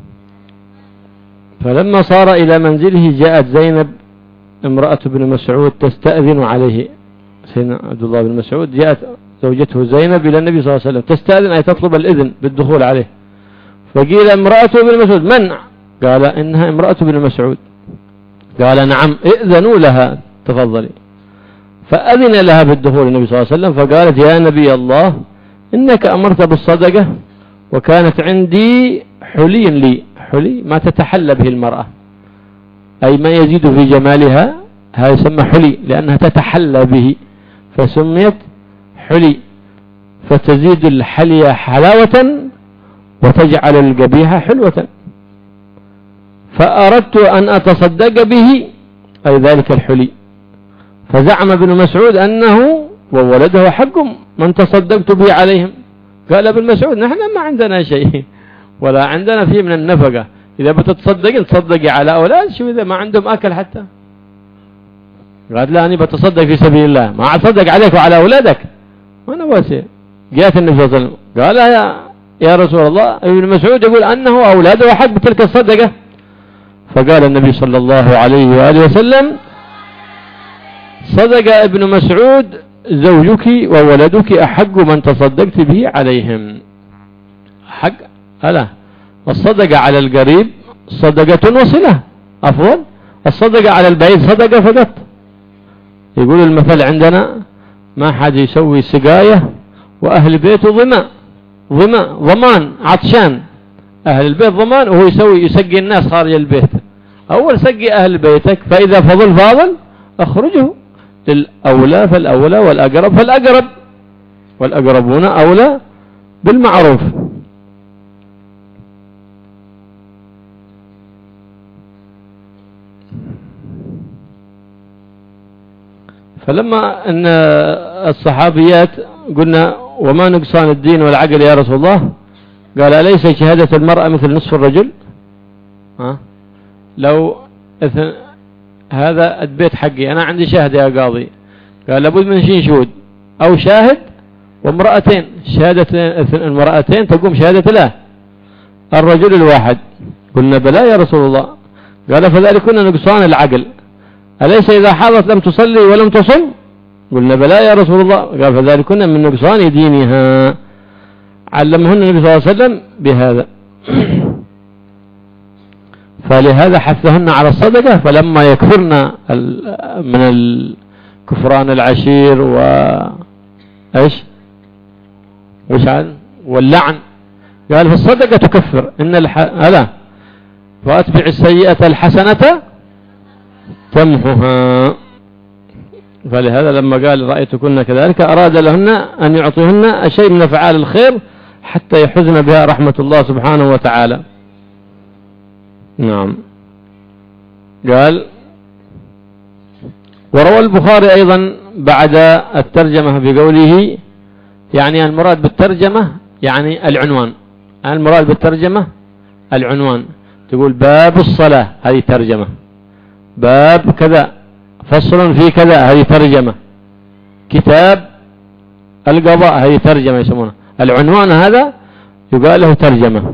فلما صار إلى منزله جاءت زينب امرأة بن مسعود تستأذن عليه. سيدنا عبد الله بن مسعود جاءت زوجته زينب إلى النبي صلى الله عليه وسلم تستأذن أي تطلب الإذن بالدخول عليه، فقيل امرأة بن مسعود من؟ قال إنها امرأة بن مسعود. قال نعم ائذنوا لها تفضلي. فأذن لها بالدخول النبي صلى الله عليه وسلم، فقالت يا نبي الله إنك أمرت بالصدقة وكانت عندي حلي لي. حلي ما تتحلى به المرأة، أي ما يزيد في جمالها، هذا يسمى حلي لأنها تتحلى به فسميت حلي، فتزيد الحلية حلاوة وتجعل القبيحة حلوة. فأردت أن أتصدق به أي ذلك الحلي. فزعم ابن مسعود أنه وولده حق من تصدقت به عليهم. قال ابن مسعود نحن ما عندنا شيء ولا عندنا فيه من النفقة، إذا بتتصدق تصدقي على أولاد، شو إذا ما عندهم أكل حتى؟ قال لا أنا بتصدق في سبيل الله، ما أتصدق عليك وعلى أولادك وأنا واسع. جاءت النبي صلى الله عليه وسلم قال يا, يا رسول الله ابن مسعود يقول أنه أولاده حق بتلك الصدقة. فقال النبي صلى الله عليه وآله وسلم صدق ابن مسعود زوجك وولدك أحق من تصدقت به عليهم. حق ألا الصدقة على القريب صدقة وصلة أفضل، الصدقة على البعيد صدقة فقط. يقول المثل عندنا ما حد يسوي سقاية وأهل بيته ضماء ضماء ضمان عطشان، أهل البيت ضمان وهو يسوي يسقي الناس خارج البيت. أول سقي أهل بيتك، فإذا فضل فاضل أخرجه الأولى فالأولى والأقرب فالأقرب، والأقربون أولى بالمعروف. فلما أن الصحابيات قلنا وما نقصان الدين والعقل يا رسول الله؟ قال أليس شهادة المرأة مثل نصف الرجل؟ ها؟ لو هذا البيت حقي أنا عندي شاهد يا قاضي، قال لابد من شين شهود أو شاهد وامرأتين، شهادة المرأتين تقوم شهادة له الرجل الواحد. قلنا بلى يا رسول الله. قال فذلك كنا نقصان العقل، أليس إذا حاضت لم تصلي ولم تصم؟ قلنا بلى يا رسول الله. قال فذلك كنا من نقصان دينها. علمهن النبي صلى الله عليه وسلم بهذا. فلهذا حثهن على الصدقة، فلما يكفرن من الكفران العشير و ايش وش عاد واللعن، قال فالصدقة تكفر إن الح... ألا وأتبع السيئة الحسنة تمحها. فلهذا لما قال رأيتكن كذلك أراد لهن أن يعطيهن شيء من أفعال الخير حتى يحزن بها رحمة الله سبحانه وتعالى. نعم. قال وروى البخاري أيضا بعد الترجمة بقوله يعني المراد بالترجمة يعني العنوان، المراد بالترجمة العنوان، تقول باب الصلاة هذه ترجمة، باب كذا فصل في كذا هذه ترجمة، كتاب القضاء هذه ترجمة يسمونها، العنوان هذا يقال له ترجمة.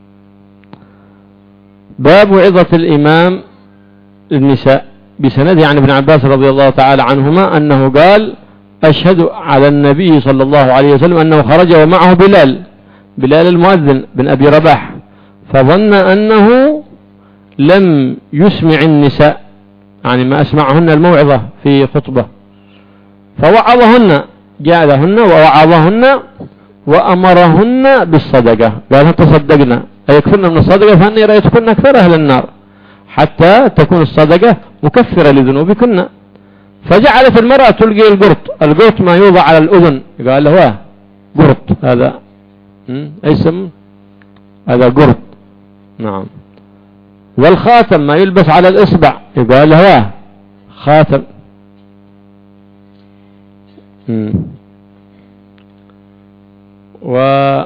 باب وعظة الإمام النساء بسند عن ابن عباس رضي الله تعالى عنهما أنه قال أشهد على النبي صلى الله عليه وسلم أنه خرج ومعه بلال بلال المؤذن بن أبي رباح، فظن أنه لم يسمع النساء يعني ما أسمعهن الموعظة في خطبة، فوعظهن جعلهن ووعظهن وأمرهن بالصدقة، قال تصدقنا أي يكفرن من الصدقة فأني رأيتكن أكثر أهل النار حتى تكون الصدقة مكفرة لذنوبكن. فجعلت المرأة تلقي القرط، القرط ما يوضع على الأذن، قال له قرط هذا اسم هذا قرط. نعم. والخاتم ما يلبس على الإصبع يقال له خاتم. و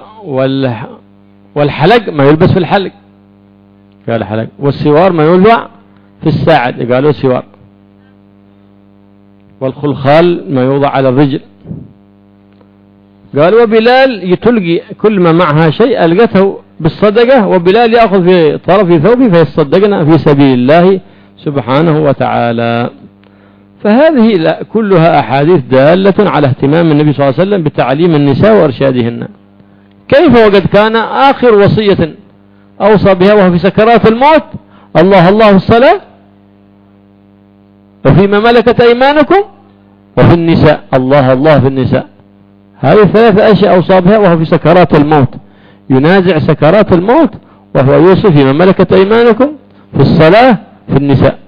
والحلق ما يلبس في الحلق قال حلق، والسوار ما يوضع في الساعد قالوا سوار، والخلخال ما يوضع على الرجل. قال وبلال يتلقي كل ما معها شيء ألقته بالصدقة، وبلال يأخذ في طرف ثوبه فيصدقنا في سبيل الله سبحانه وتعالى. فهذه كلها أحاديث دالة على اهتمام النبي صلى الله عليه وسلم بتعليم النساء وإرشادهن. كيف وقد كان آخر وصية أوصى بها وهو في سكرات الموت الله الله الصلاة، وفيما ملكت أيمانكم، وفي النساء الله الله في النساء. هذه ثلاثة أشياء أوصى بها وهو في سكرات الموت، ينازع سكرات الموت وهو يوصي فيما ملكت أيمانكم، في الصلاة، في النساء.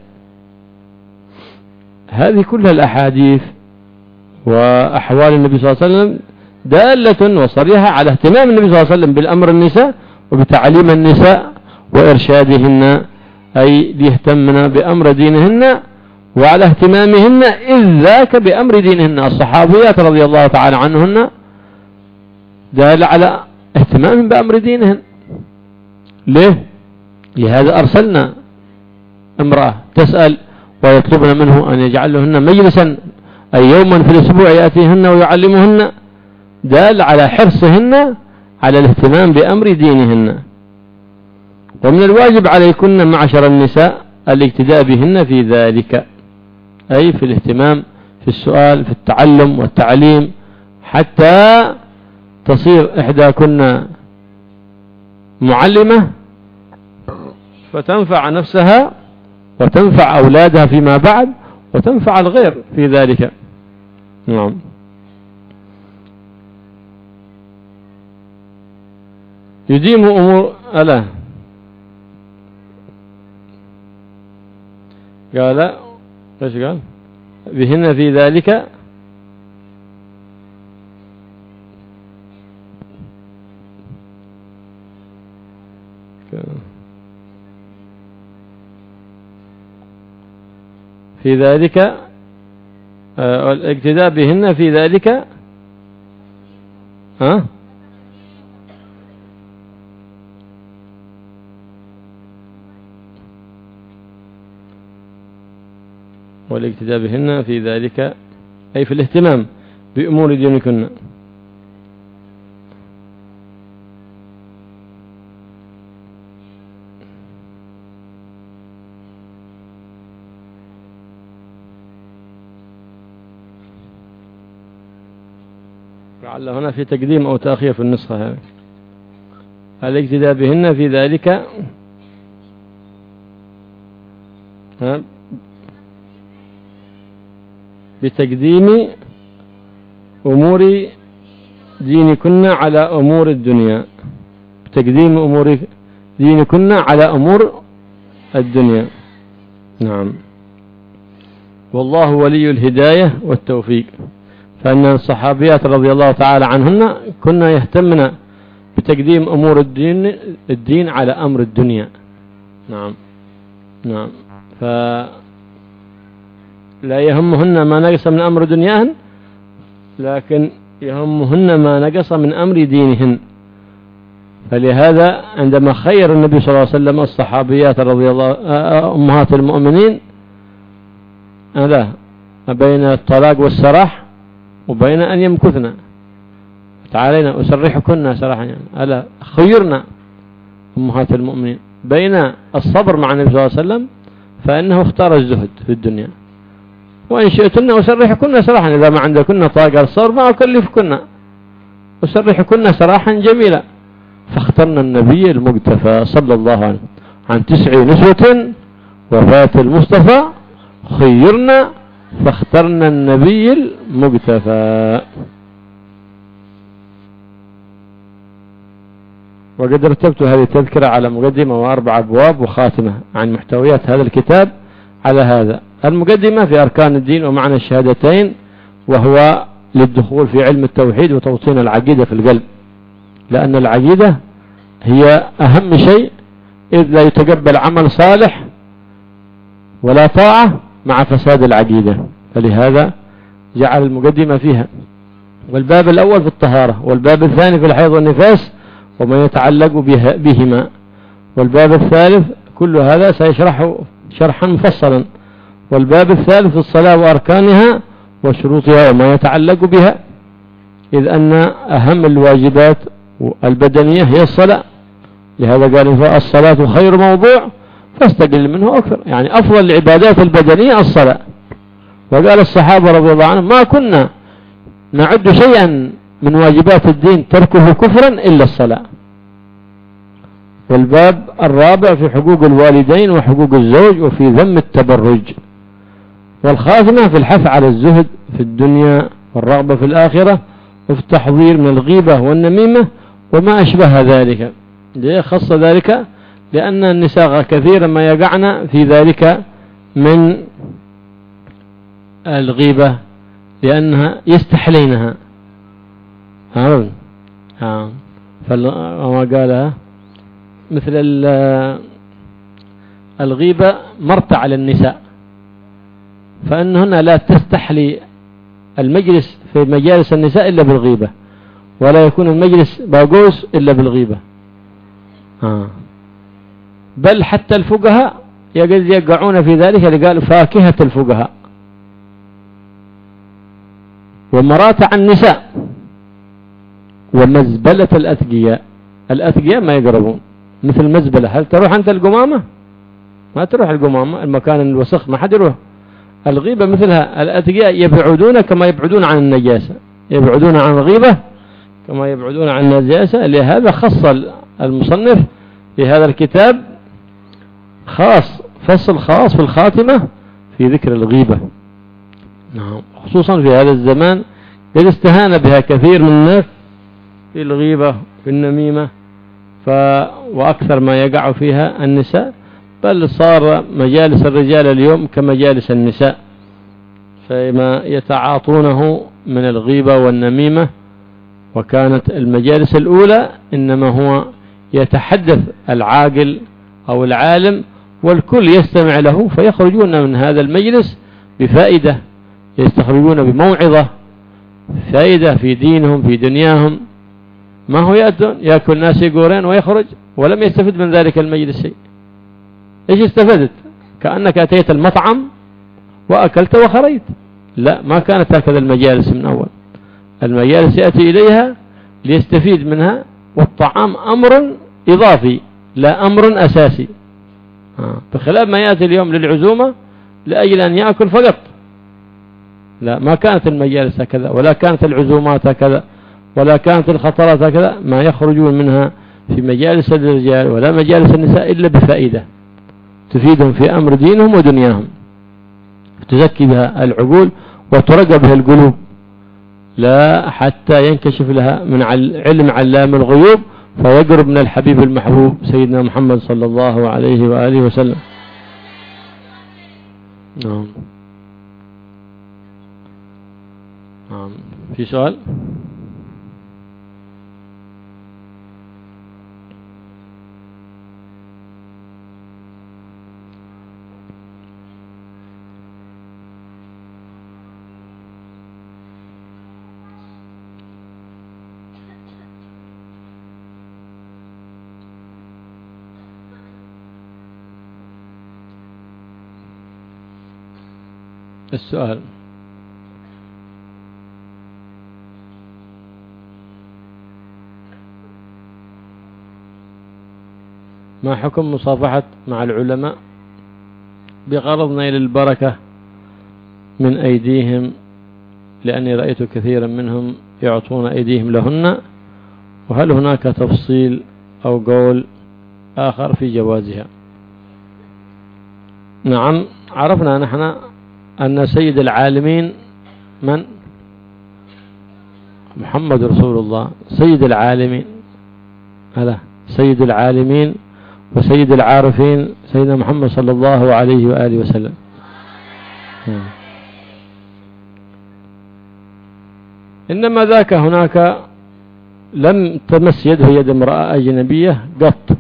هذه كلها الأحاديث وأحوال النبي صلى الله عليه وسلم دالة وصريحة على اهتمام النبي صلى الله عليه وسلم بالأمر النساء وبتعليم النساء وإرشادهن، أي ليهتمن بأمر دينهن وعلى اهتمامهن إذ ذاك بأمر دينهن. الصحابيات رضي الله تعالى عنهن دال على اهتمام بأمر دينهن. ليه؟ لهذا أرسلنا امرأة تسأل ويطلبن منه أن يجعل لهن مجلسا أي يوما في الأسبوع يأتيهن ويعلمهن، دال على حرصهن على الاهتمام بأمر دينهن. ومن الواجب عليكن معشر النساء الاقتداء بهن في ذلك، أي في الاهتمام في السؤال في التعلم والتعليم، حتى تصير إحداكن معلمة فتنفع نفسها وتنفع أولادها فيما بعد وتنفع الغير في ذلك. نعم. يديم أمور ألا قال ايش قال بهن في ذلك في ذلك الاقتداء بهن في ذلك ها والاقتداء بهن في ذلك أي في الاهتمام بأمور دينكن. لعل هنا في تقديم أو تأخير في النسخة هذه. الاقتداء بهن في ذلك ها بتقديم أمور دينكن على أمور الدنيا، بتقديم أمور دينكن على أمور الدنيا. نعم. والله ولي الهداية والتوفيق. فإن الصحابيات رضي الله تعالى عنهن كنا يهتمن بتقديم أمور الدين, الدين على أمر الدنيا. نعم. نعم. ف لا يهمهن ما نقص من أمر دنياهن، لكن يهمهن ما نقص من أمر دينهن. فلهذا عندما خير النبي صلى الله عليه وسلم الصحابيات رضي الله أمهات المؤمنين هذا بين الطلاق والسراح وبين أن يمكثنا، تعالينا أسرحكن سراحا يعني. ألا خيرنا أمهات المؤمنين بين الصبر مع النبي صلى الله عليه وسلم فإنه اختار الزهد في الدنيا، وإن شئتن أسرحكن سراحا إذا ما عندكن طاقة الصبر ما أكلفكن، أسرحكن سراحا جميلا. فاخترنا النبي المقتفى صلى الله عليه وسلم عن تسع نسوة وفاة المصطفى خيرنا فاخترنا النبي المقتفى. وقد رتبت هذه التذكرة على مقدمة وأربع أبواب وخاتمة عن محتويات هذا الكتاب على هذا. المقدمة في أركان الدين ومعنى الشهادتين، وهو للدخول في علم التوحيد وتوطين العقيدة في القلب، لأن العقيدة هي أهم شيء، إذ لا يتقبل عمل صالح ولا طاعة مع فساد العقيدة، فلهذا جعل المقدمة فيها. والباب الأول في الطهارة، والباب الثاني في الحيض والنفاس وما يتعلق بهما، والباب الثالث كل هذا سيشرحه شرحا مفصلا، والباب الثالث في الصلاة وأركانها وشروطها وما يتعلق بها، إذ أن أهم الواجبات البدنية هي الصلاة، لهذا قال الصلاة خير موضوع فاستقل منه أكثر، يعني أفضل العبادات البدنية الصلاة. وقال الصحابة رضي الله عنهم ما كنا نعد شيئا من واجبات الدين تركه كفرا إلا الصلاة. والباب الرابع في حقوق الوالدين وحقوق الزوج وفي ذم التبرج، والخاتمة في الحث على الزهد في الدنيا والرغبة في الآخرة وفي التحذير من الغيبة والنميمة وما أشبه ذلك. ليه خص ذلك؟ لأن النساء كثيرا ما يقعن في ذلك من الغيبة لأنها يستحلينها. عرفت؟ آه. فما قالها مثل الغيبة مرت على النساء، فأنهن لا تستحلي المجلس في مجالس النساء إلا بالغيبة، ولا يكون المجلس باقوس إلا بالغيبة. آه. بل حتى الفقهاء يقعون في ذلك، اللي قال فاكهة الفقهاء ومراتع النساء ومزبلة الأثقياء. الأثقياء ما يقربون، مثل المزبلة. هل تروح أنت القمامة؟ ما تروح القمامة، المكان الوسخ ما حد يروح. الغيبة مثلها، الأثقياء يبعدون كما يبعدون عن النجاسة، يبعدون عن الغيبة كما يبعدون عن النجاسة. لهذا خص المصنف في هذا الكتاب خاص فصل خاص في الخاتمة في ذكر الغيبة، نعم، خصوصا في هذا الزمان قد استهان بها كثير من الناس في الغيبة في النميمة، ف وأكثر ما يقع فيها النساء، بل صار مجالس الرجال اليوم كمجالس النساء، فيما يتعاطونه من الغيبة والنميمة. وكانت المجالس الأولى إنما هو يتحدث العاقل أو العالم والكل يستمع له، فيخرجون من هذا المجلس بفائدة، يستخرجون بموعظة فائدة في دينهم في دنياهم. ما هو يأتون يأكل ناس يقورين ويخرج ولم يستفد من ذلك المجلس شيء. إيش استفدت؟ كأنك أتيت المطعم وأكلت وخرجت. لا، ما كانت هكذا المجالس من أول. المجالس يأتي إليها ليستفيد منها، والطعام أمر إضافي لا أمر أساسي، بخلاف ما يأتي اليوم للعزومة لأجل أن يأكل فقط. لا، ما كانت المجالس هكذا، ولا كانت العزومات هكذا، ولا كانت الخطرات هكذا. ما يخرجون منها في مجالس الرجال ولا مجالس النساء إلا بفائدة تفيدهم في أمر دينهم ودنياهم، تزكي بها العقول وترقى بها القلوب، لا حتى ينكشف لها من علم علام الغيوب فيقرب من الحبيب المحبوب سيدنا محمد صلى الله عليه وآله وسلم. نعم. نعم. في سؤال؟ السؤال: ما حكم مصافحة مع العلماء بغرض نيل البركة من أيديهم، لأني رأيت كثيرا منهم يعطون أيديهم لهن، وهل هناك تفصيل أو قول آخر في جوازها؟ نعم، عرفنا نحن أن سيد العالمين من؟ محمد رسول الله سيد العالمين، هذا سيد العالمين وسيد العارفين سيدنا محمد صلى الله عليه وآله وسلم. إنما ذاك هناك لم تمس يده يد امرأة أجنبية قط،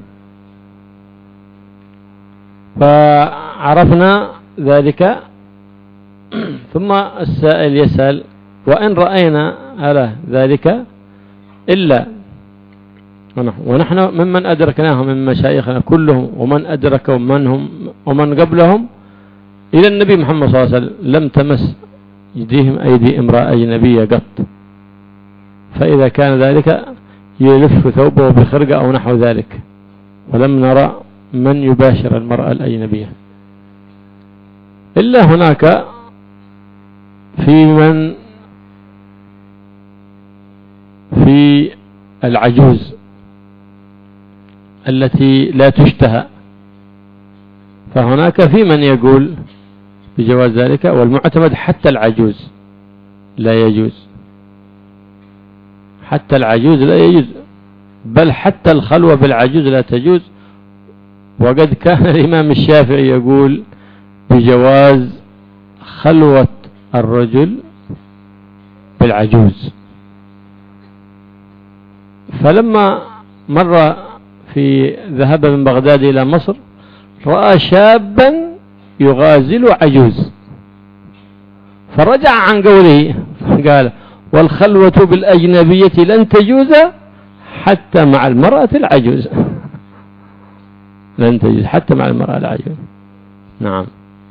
فعرفنا ذلك. ثم السائل يسأل: وإن رأينا ألا ذلك إلا ونحن ممن أدركناهم من مشايخنا كلهم ومن أدرك ومن هم ومن قبلهم إلى النبي محمد صلى الله عليه وسلم لم تمس يديهم أيدي امرأة أجنبية قط. فإذا كان ذلك يلف ثوبه بخرقة أو نحو ذلك، ولم نرى من يباشر المرأة الأجنبية إلا هناك في من في العجوز التي لا تشتهى، فهناك في من يقول بجواز ذلك، والمعتمد حتى العجوز لا يجوز، حتى العجوز لا يجوز، بل حتى الخلوة بالعجوز لا تجوز. وقد كان الإمام الشافعي يقول بجواز خلوة الرجل بالعجوز. فلما مر في ذهب من بغداد إلى مصر رأى شابا يغازل عجوز، فرجع عن قوله قال والخلوة بالأجنبية لن تجوز حتى مع المرأة العجوز، لن تجوز حتى مع المرأة العجوز. نعم.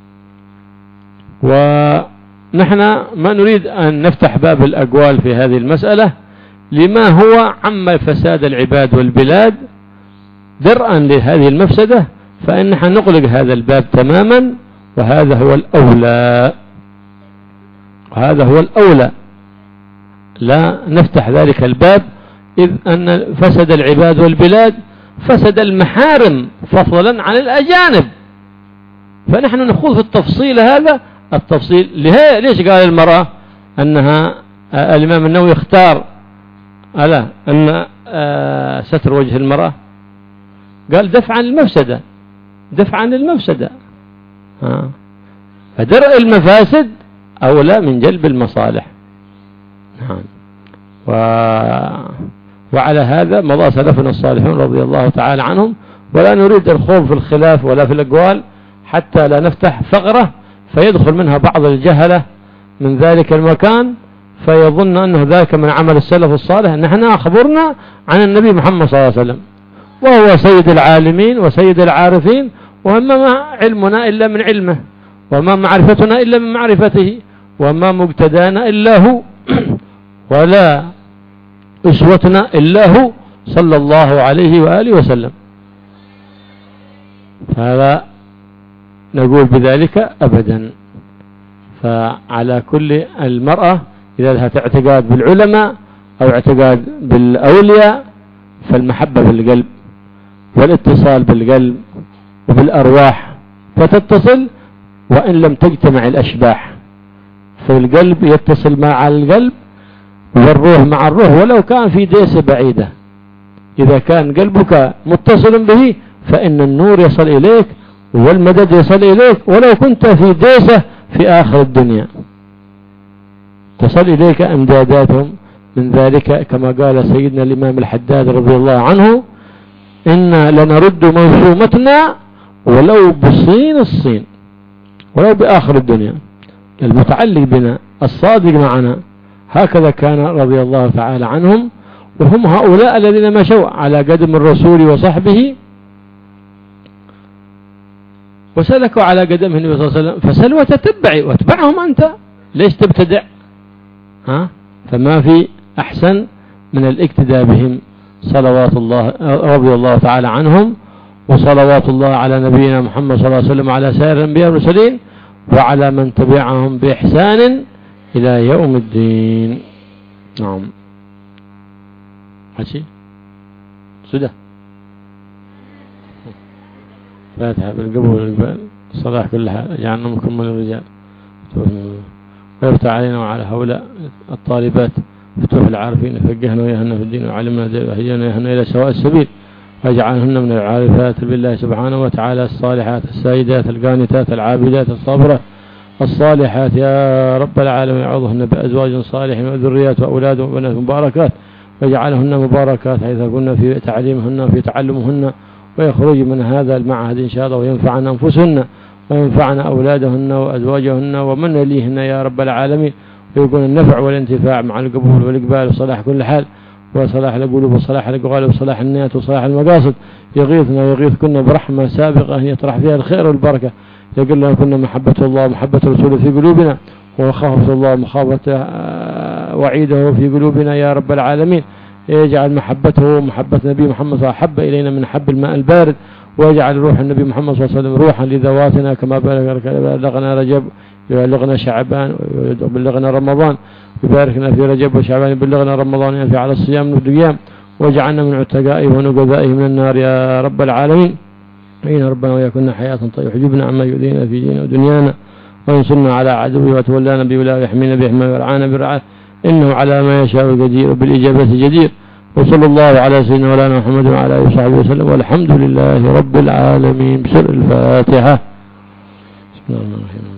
ونحن ما نريد أن نفتح باب الأقوال في هذه المسألة لما هو عم فساد العباد والبلاد درءا لهذه المفسدة، فإن نحن نغلق هذا الباب تماما، وهذا هو الأولى، وهذا هو الأولى، لا نفتح ذلك الباب، إذ أن فسد العباد والبلاد فسد المحارم فضلا عن الأجانب. فنحن نخوض في التفصيل هذا التفصيل. ليش قال المرأة أنها الإمام النووي اختار ألا أن ستر وجه المرأة؟ قال دفعا للمفسدة، دفعا للمفسدة. فدرء المفاسد أولى من جلب المصالح. نعم. و... وعلى هذا مضى سلفنا الصالحون رضي الله تعالى عنهم، ولا نريد الخوض في الخلاف ولا في الأقوال حتى لا نفتح ثغرة فيدخل منها بعض الجهلة من ذلك المكان فيظن أنه ذاك من عمل السلف الصالح. نحن أخبرنا عن النبي محمد صلى الله عليه وسلم، وهو سيد العالمين وسيد العارفين، وما علمنا إلا من علمه، وما معرفتنا إلا من معرفته، وما مقتدانا إلا هو، ولا أسوتنا إلا هو صلى الله عليه وآله وسلم. فلا نقول بذلك أبدا. فعلى كل المرأة إذا لها اعتقاد بالعلماء أو اعتقاد بالأولياء فالمحبة بالقلب والاتصال بالقلب وبالأرواح فتتصل، وإن لم تجتمع الأشباح فالقلب يتصل مع القلب والروح مع الروح ولو كان في ديسة بعيدة. إذا كان قلبك متصل به فإن النور يصل إليك والمدد يصل إليك ولو كنت في ديسة في آخر الدنيا، تصل إليك أمداداتهم من ذلك. كما قال سيدنا الإمام الحداد رضي الله عنه إنا لنرد موسومتنا ولو بصين الصين، ولو بآخر الدنيا. المتعلق بنا الصادق معنا، هكذا كان رضي الله تعالى عنهم. وهم هؤلاء الذين مشوا على قدم الرسول وصحبه وسلكوا على قدمه النبي صلى الله عليه وسلم، فسل وتتبعي واتبعهم أنت، ليش تبتدع؟ ها؟ فما في أحسن من الاقتداء بهم صلوات الله رضي الله تعالى عنهم، وصلوات الله على نبينا محمد صلى الله عليه وسلم وعلى سائر الأنبياء والمرسلين وعلى من تبعهم بإحسان إلى يوم الدين. نعم. حشي سدى فاتحة بالقبول والإقبال الصلاح كلها جعلنا مكمل الرجال، ويفتح علينا وعلى هؤلاء الطالبات فتوح العارفين، فقهنا ويهنا في الدين وعلمنا وهدينا ويهنا إلى سواء السبيل، واجعلهن من العارفات بالله سبحانه وتعالى الصالحات السيدات القانتات العابدات الصابرات الصالحات يا رب العالمين. يعوضهن بأزواج صالحين وذريات وأولاد وبنات مباركات، واجعلهن مباركات حيث كنا في تعليمهن وفي تعلمهن، ويخرج من هذا المعهد إن شاء الله وينفعنا أنفسهن وينفعنا أولادهن وأزواجهن ومن يليهن يا رب العالمين، ويكون النفع والانتفاع مع القبول والإقبال وصلاح كل حال، وصلاح القلوب وصلاح الأقوال وصلاح النيات وصلاح المقاصد. يغيثنا ويغيث كنا برحمة سابقة يطرح فيها الخير والبركة، يقول لنا كنا محبة الله ومحبة رسوله في قلوبنا، ومخافة الله ومخافة وعيده في قلوبنا يا رب العالمين. يجعل محبته ومحبة نبي محمد صلى الله عليه وسلم أحب إلينا من حب الماء البارد، ويجعل روح النبي محمد صلى الله عليه وسلم روحا لذواتنا كما بلغنا رجب يبلغنا شعبان ويبلغنا رمضان، يباركنا في رجب وشعبان يبلغنا رمضان ينفي على الصيام والقيام، واجعلنا من عتقائه ونقذائه من النار يا رب العالمين. إن ربنا ويكون حياة طيبة يحجبنا عما يؤذينا في ديننا ودنيانا، وينصرنا على عدوه وتولانا بولاء يحمينا بحماه ويرعانا برعاه، إنه على ما يشاء قدير وبالإجابة جدير. وصلى الله على سيدنا مولانا محمد وعلى آله وصحبه وسلم، والحمد لله رب العالمين. بسر الفاتحة. بسم الله الرحمن الرحيم.